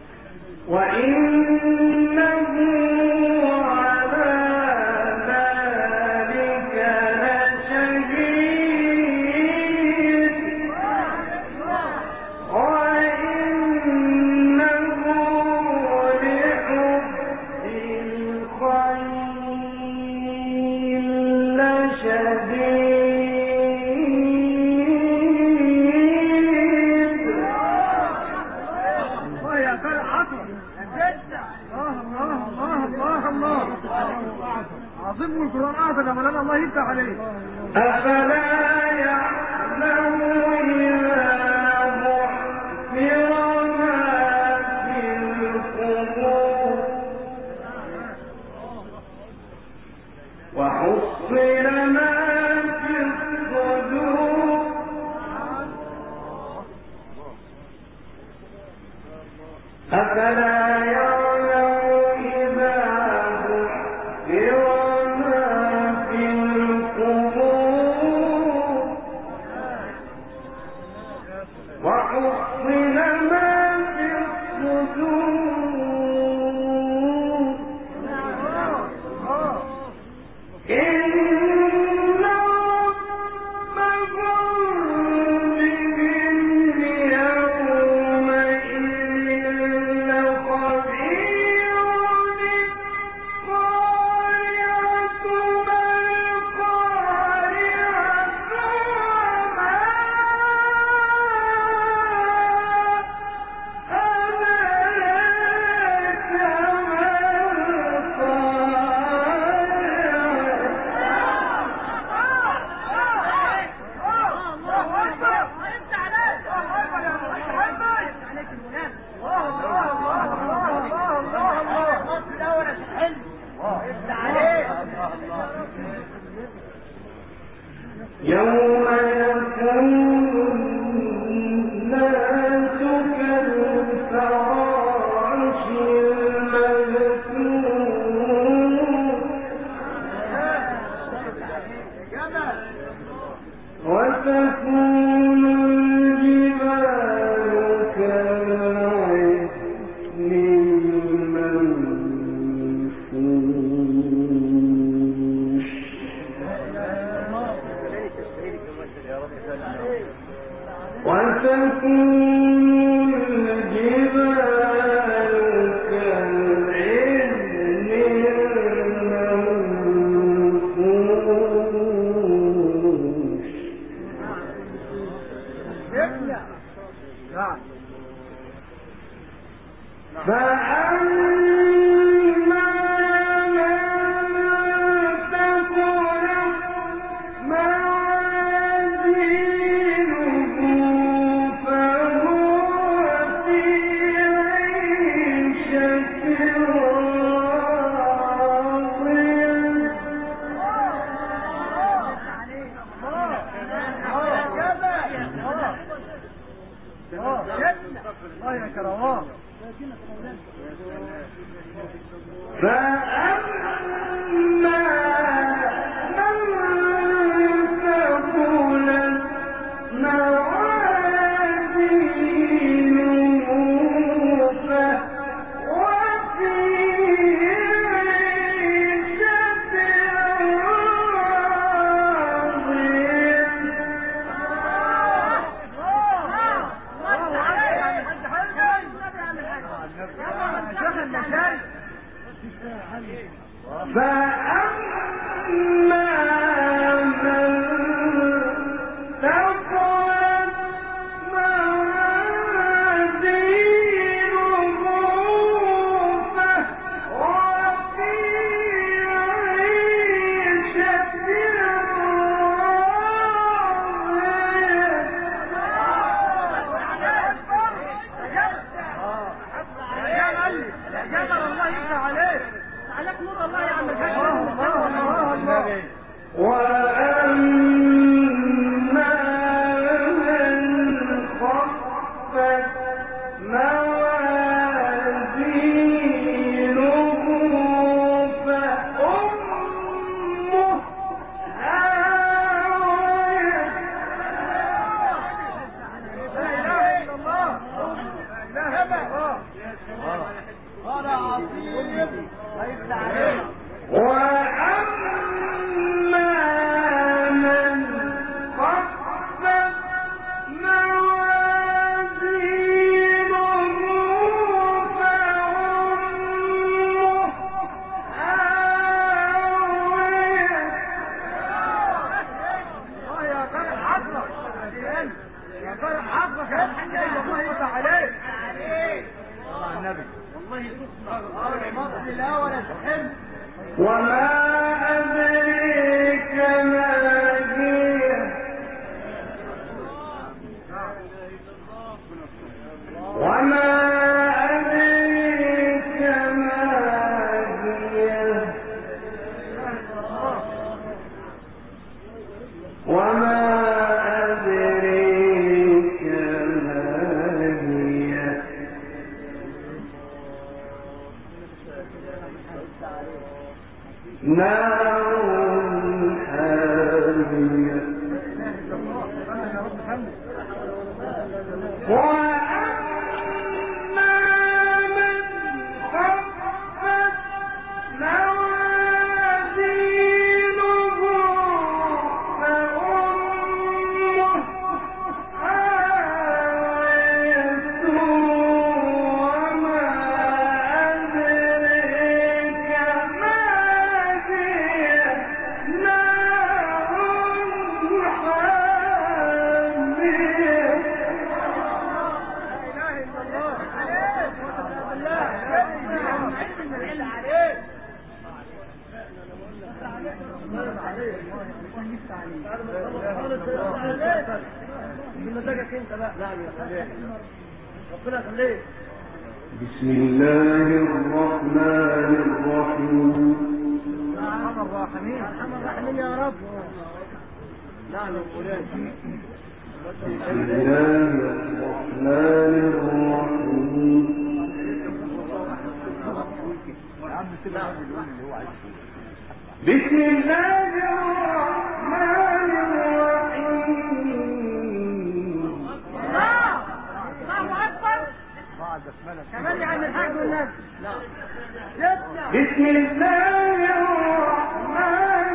Speaker 5: وإنه على ذلك لشهيد وإنه لحب الخير لشديد.
Speaker 3: الله يا فرع عطر. الله الله الله الله الله. عظيم القرآن أعظم يا مولانا. الله يفتح عليك.
Speaker 5: أفلا يعلم إذا بحثر ما في القبور وحصل ما في الصدور أفلا نار حامية وأما من خفت موازينه فأمه هاوية وما أدريك ما هي نار بسم الله الرحمن الرحيم
Speaker 3: ارحم الراحمين ارحم الراحمين يا رب. نعم
Speaker 5: بسم الله الرحمن الرحيم بسم الله الرحمن الرحيم
Speaker 3: الله اكبر كمان يا عم الحاج والناس.
Speaker 5: بسم الله الرحمن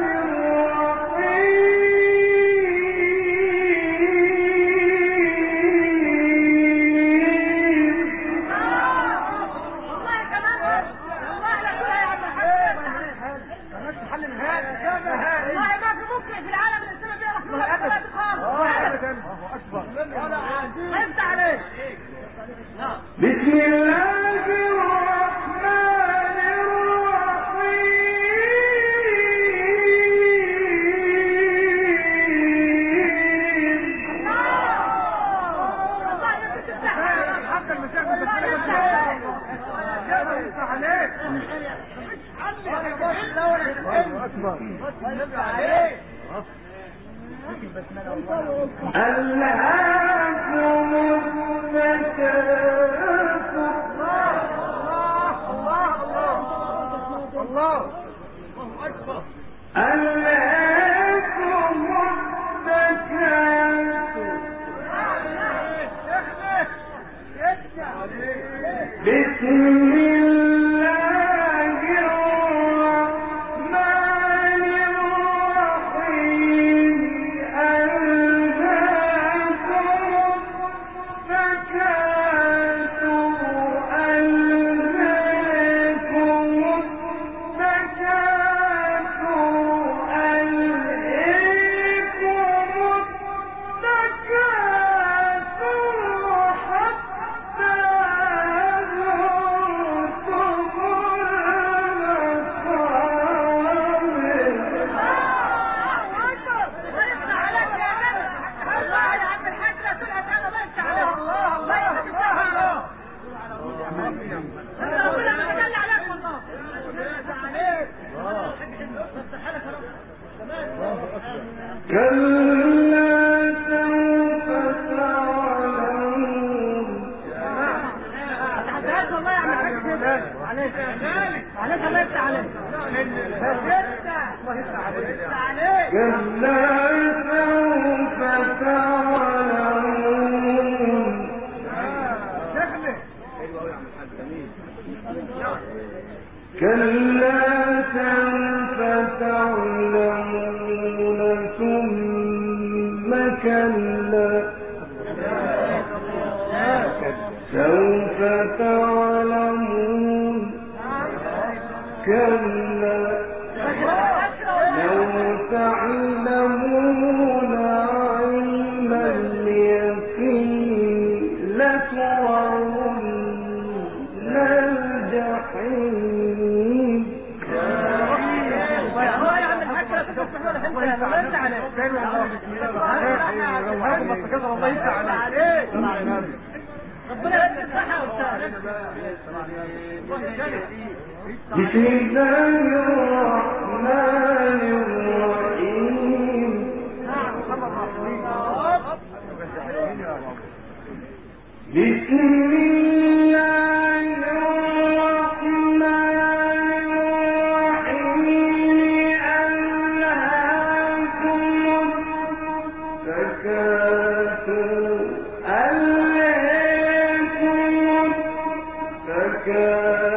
Speaker 5: بسم الله الرحمن الرحيم ألهاكم التكاثر
Speaker 3: الله اكبر.
Speaker 5: ألهاكم التكاثر بسم الله الرحمن الرحيم ألهاكم التكاثر ألهاكم التكاثر ألهاكم التكاثر حتى كلا سوف تعلمون ثم كلا سوف تعلمون كلا لو تعلمون علم اليقين لترون الجحيم بسم الله الرحمن الرحيم بسم الله الرحمن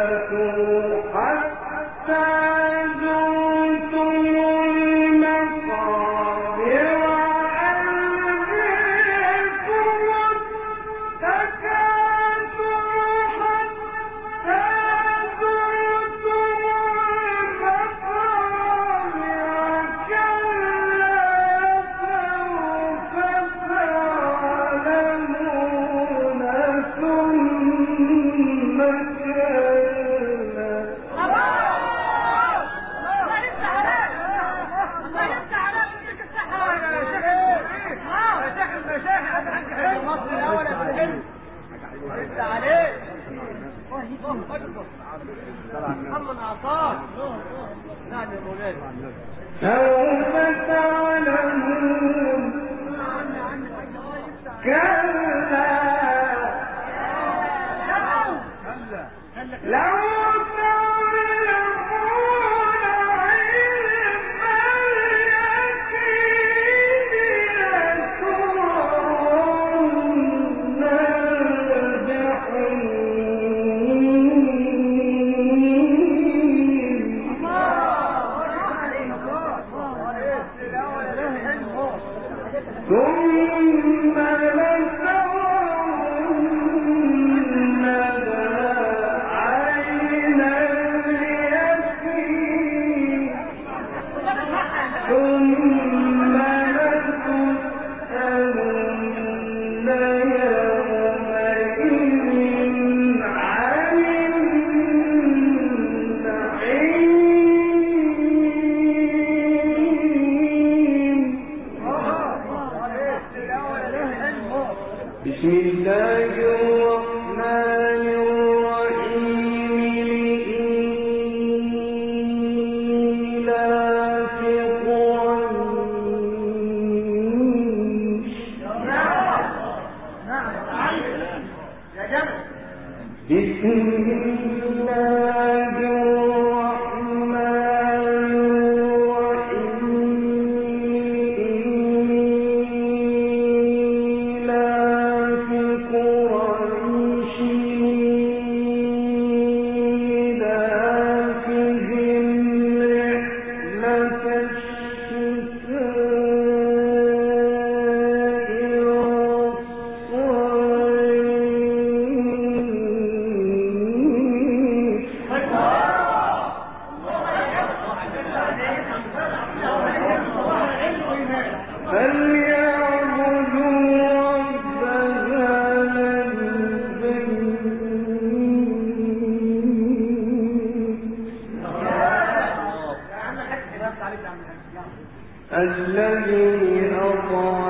Speaker 5: الذي أطعم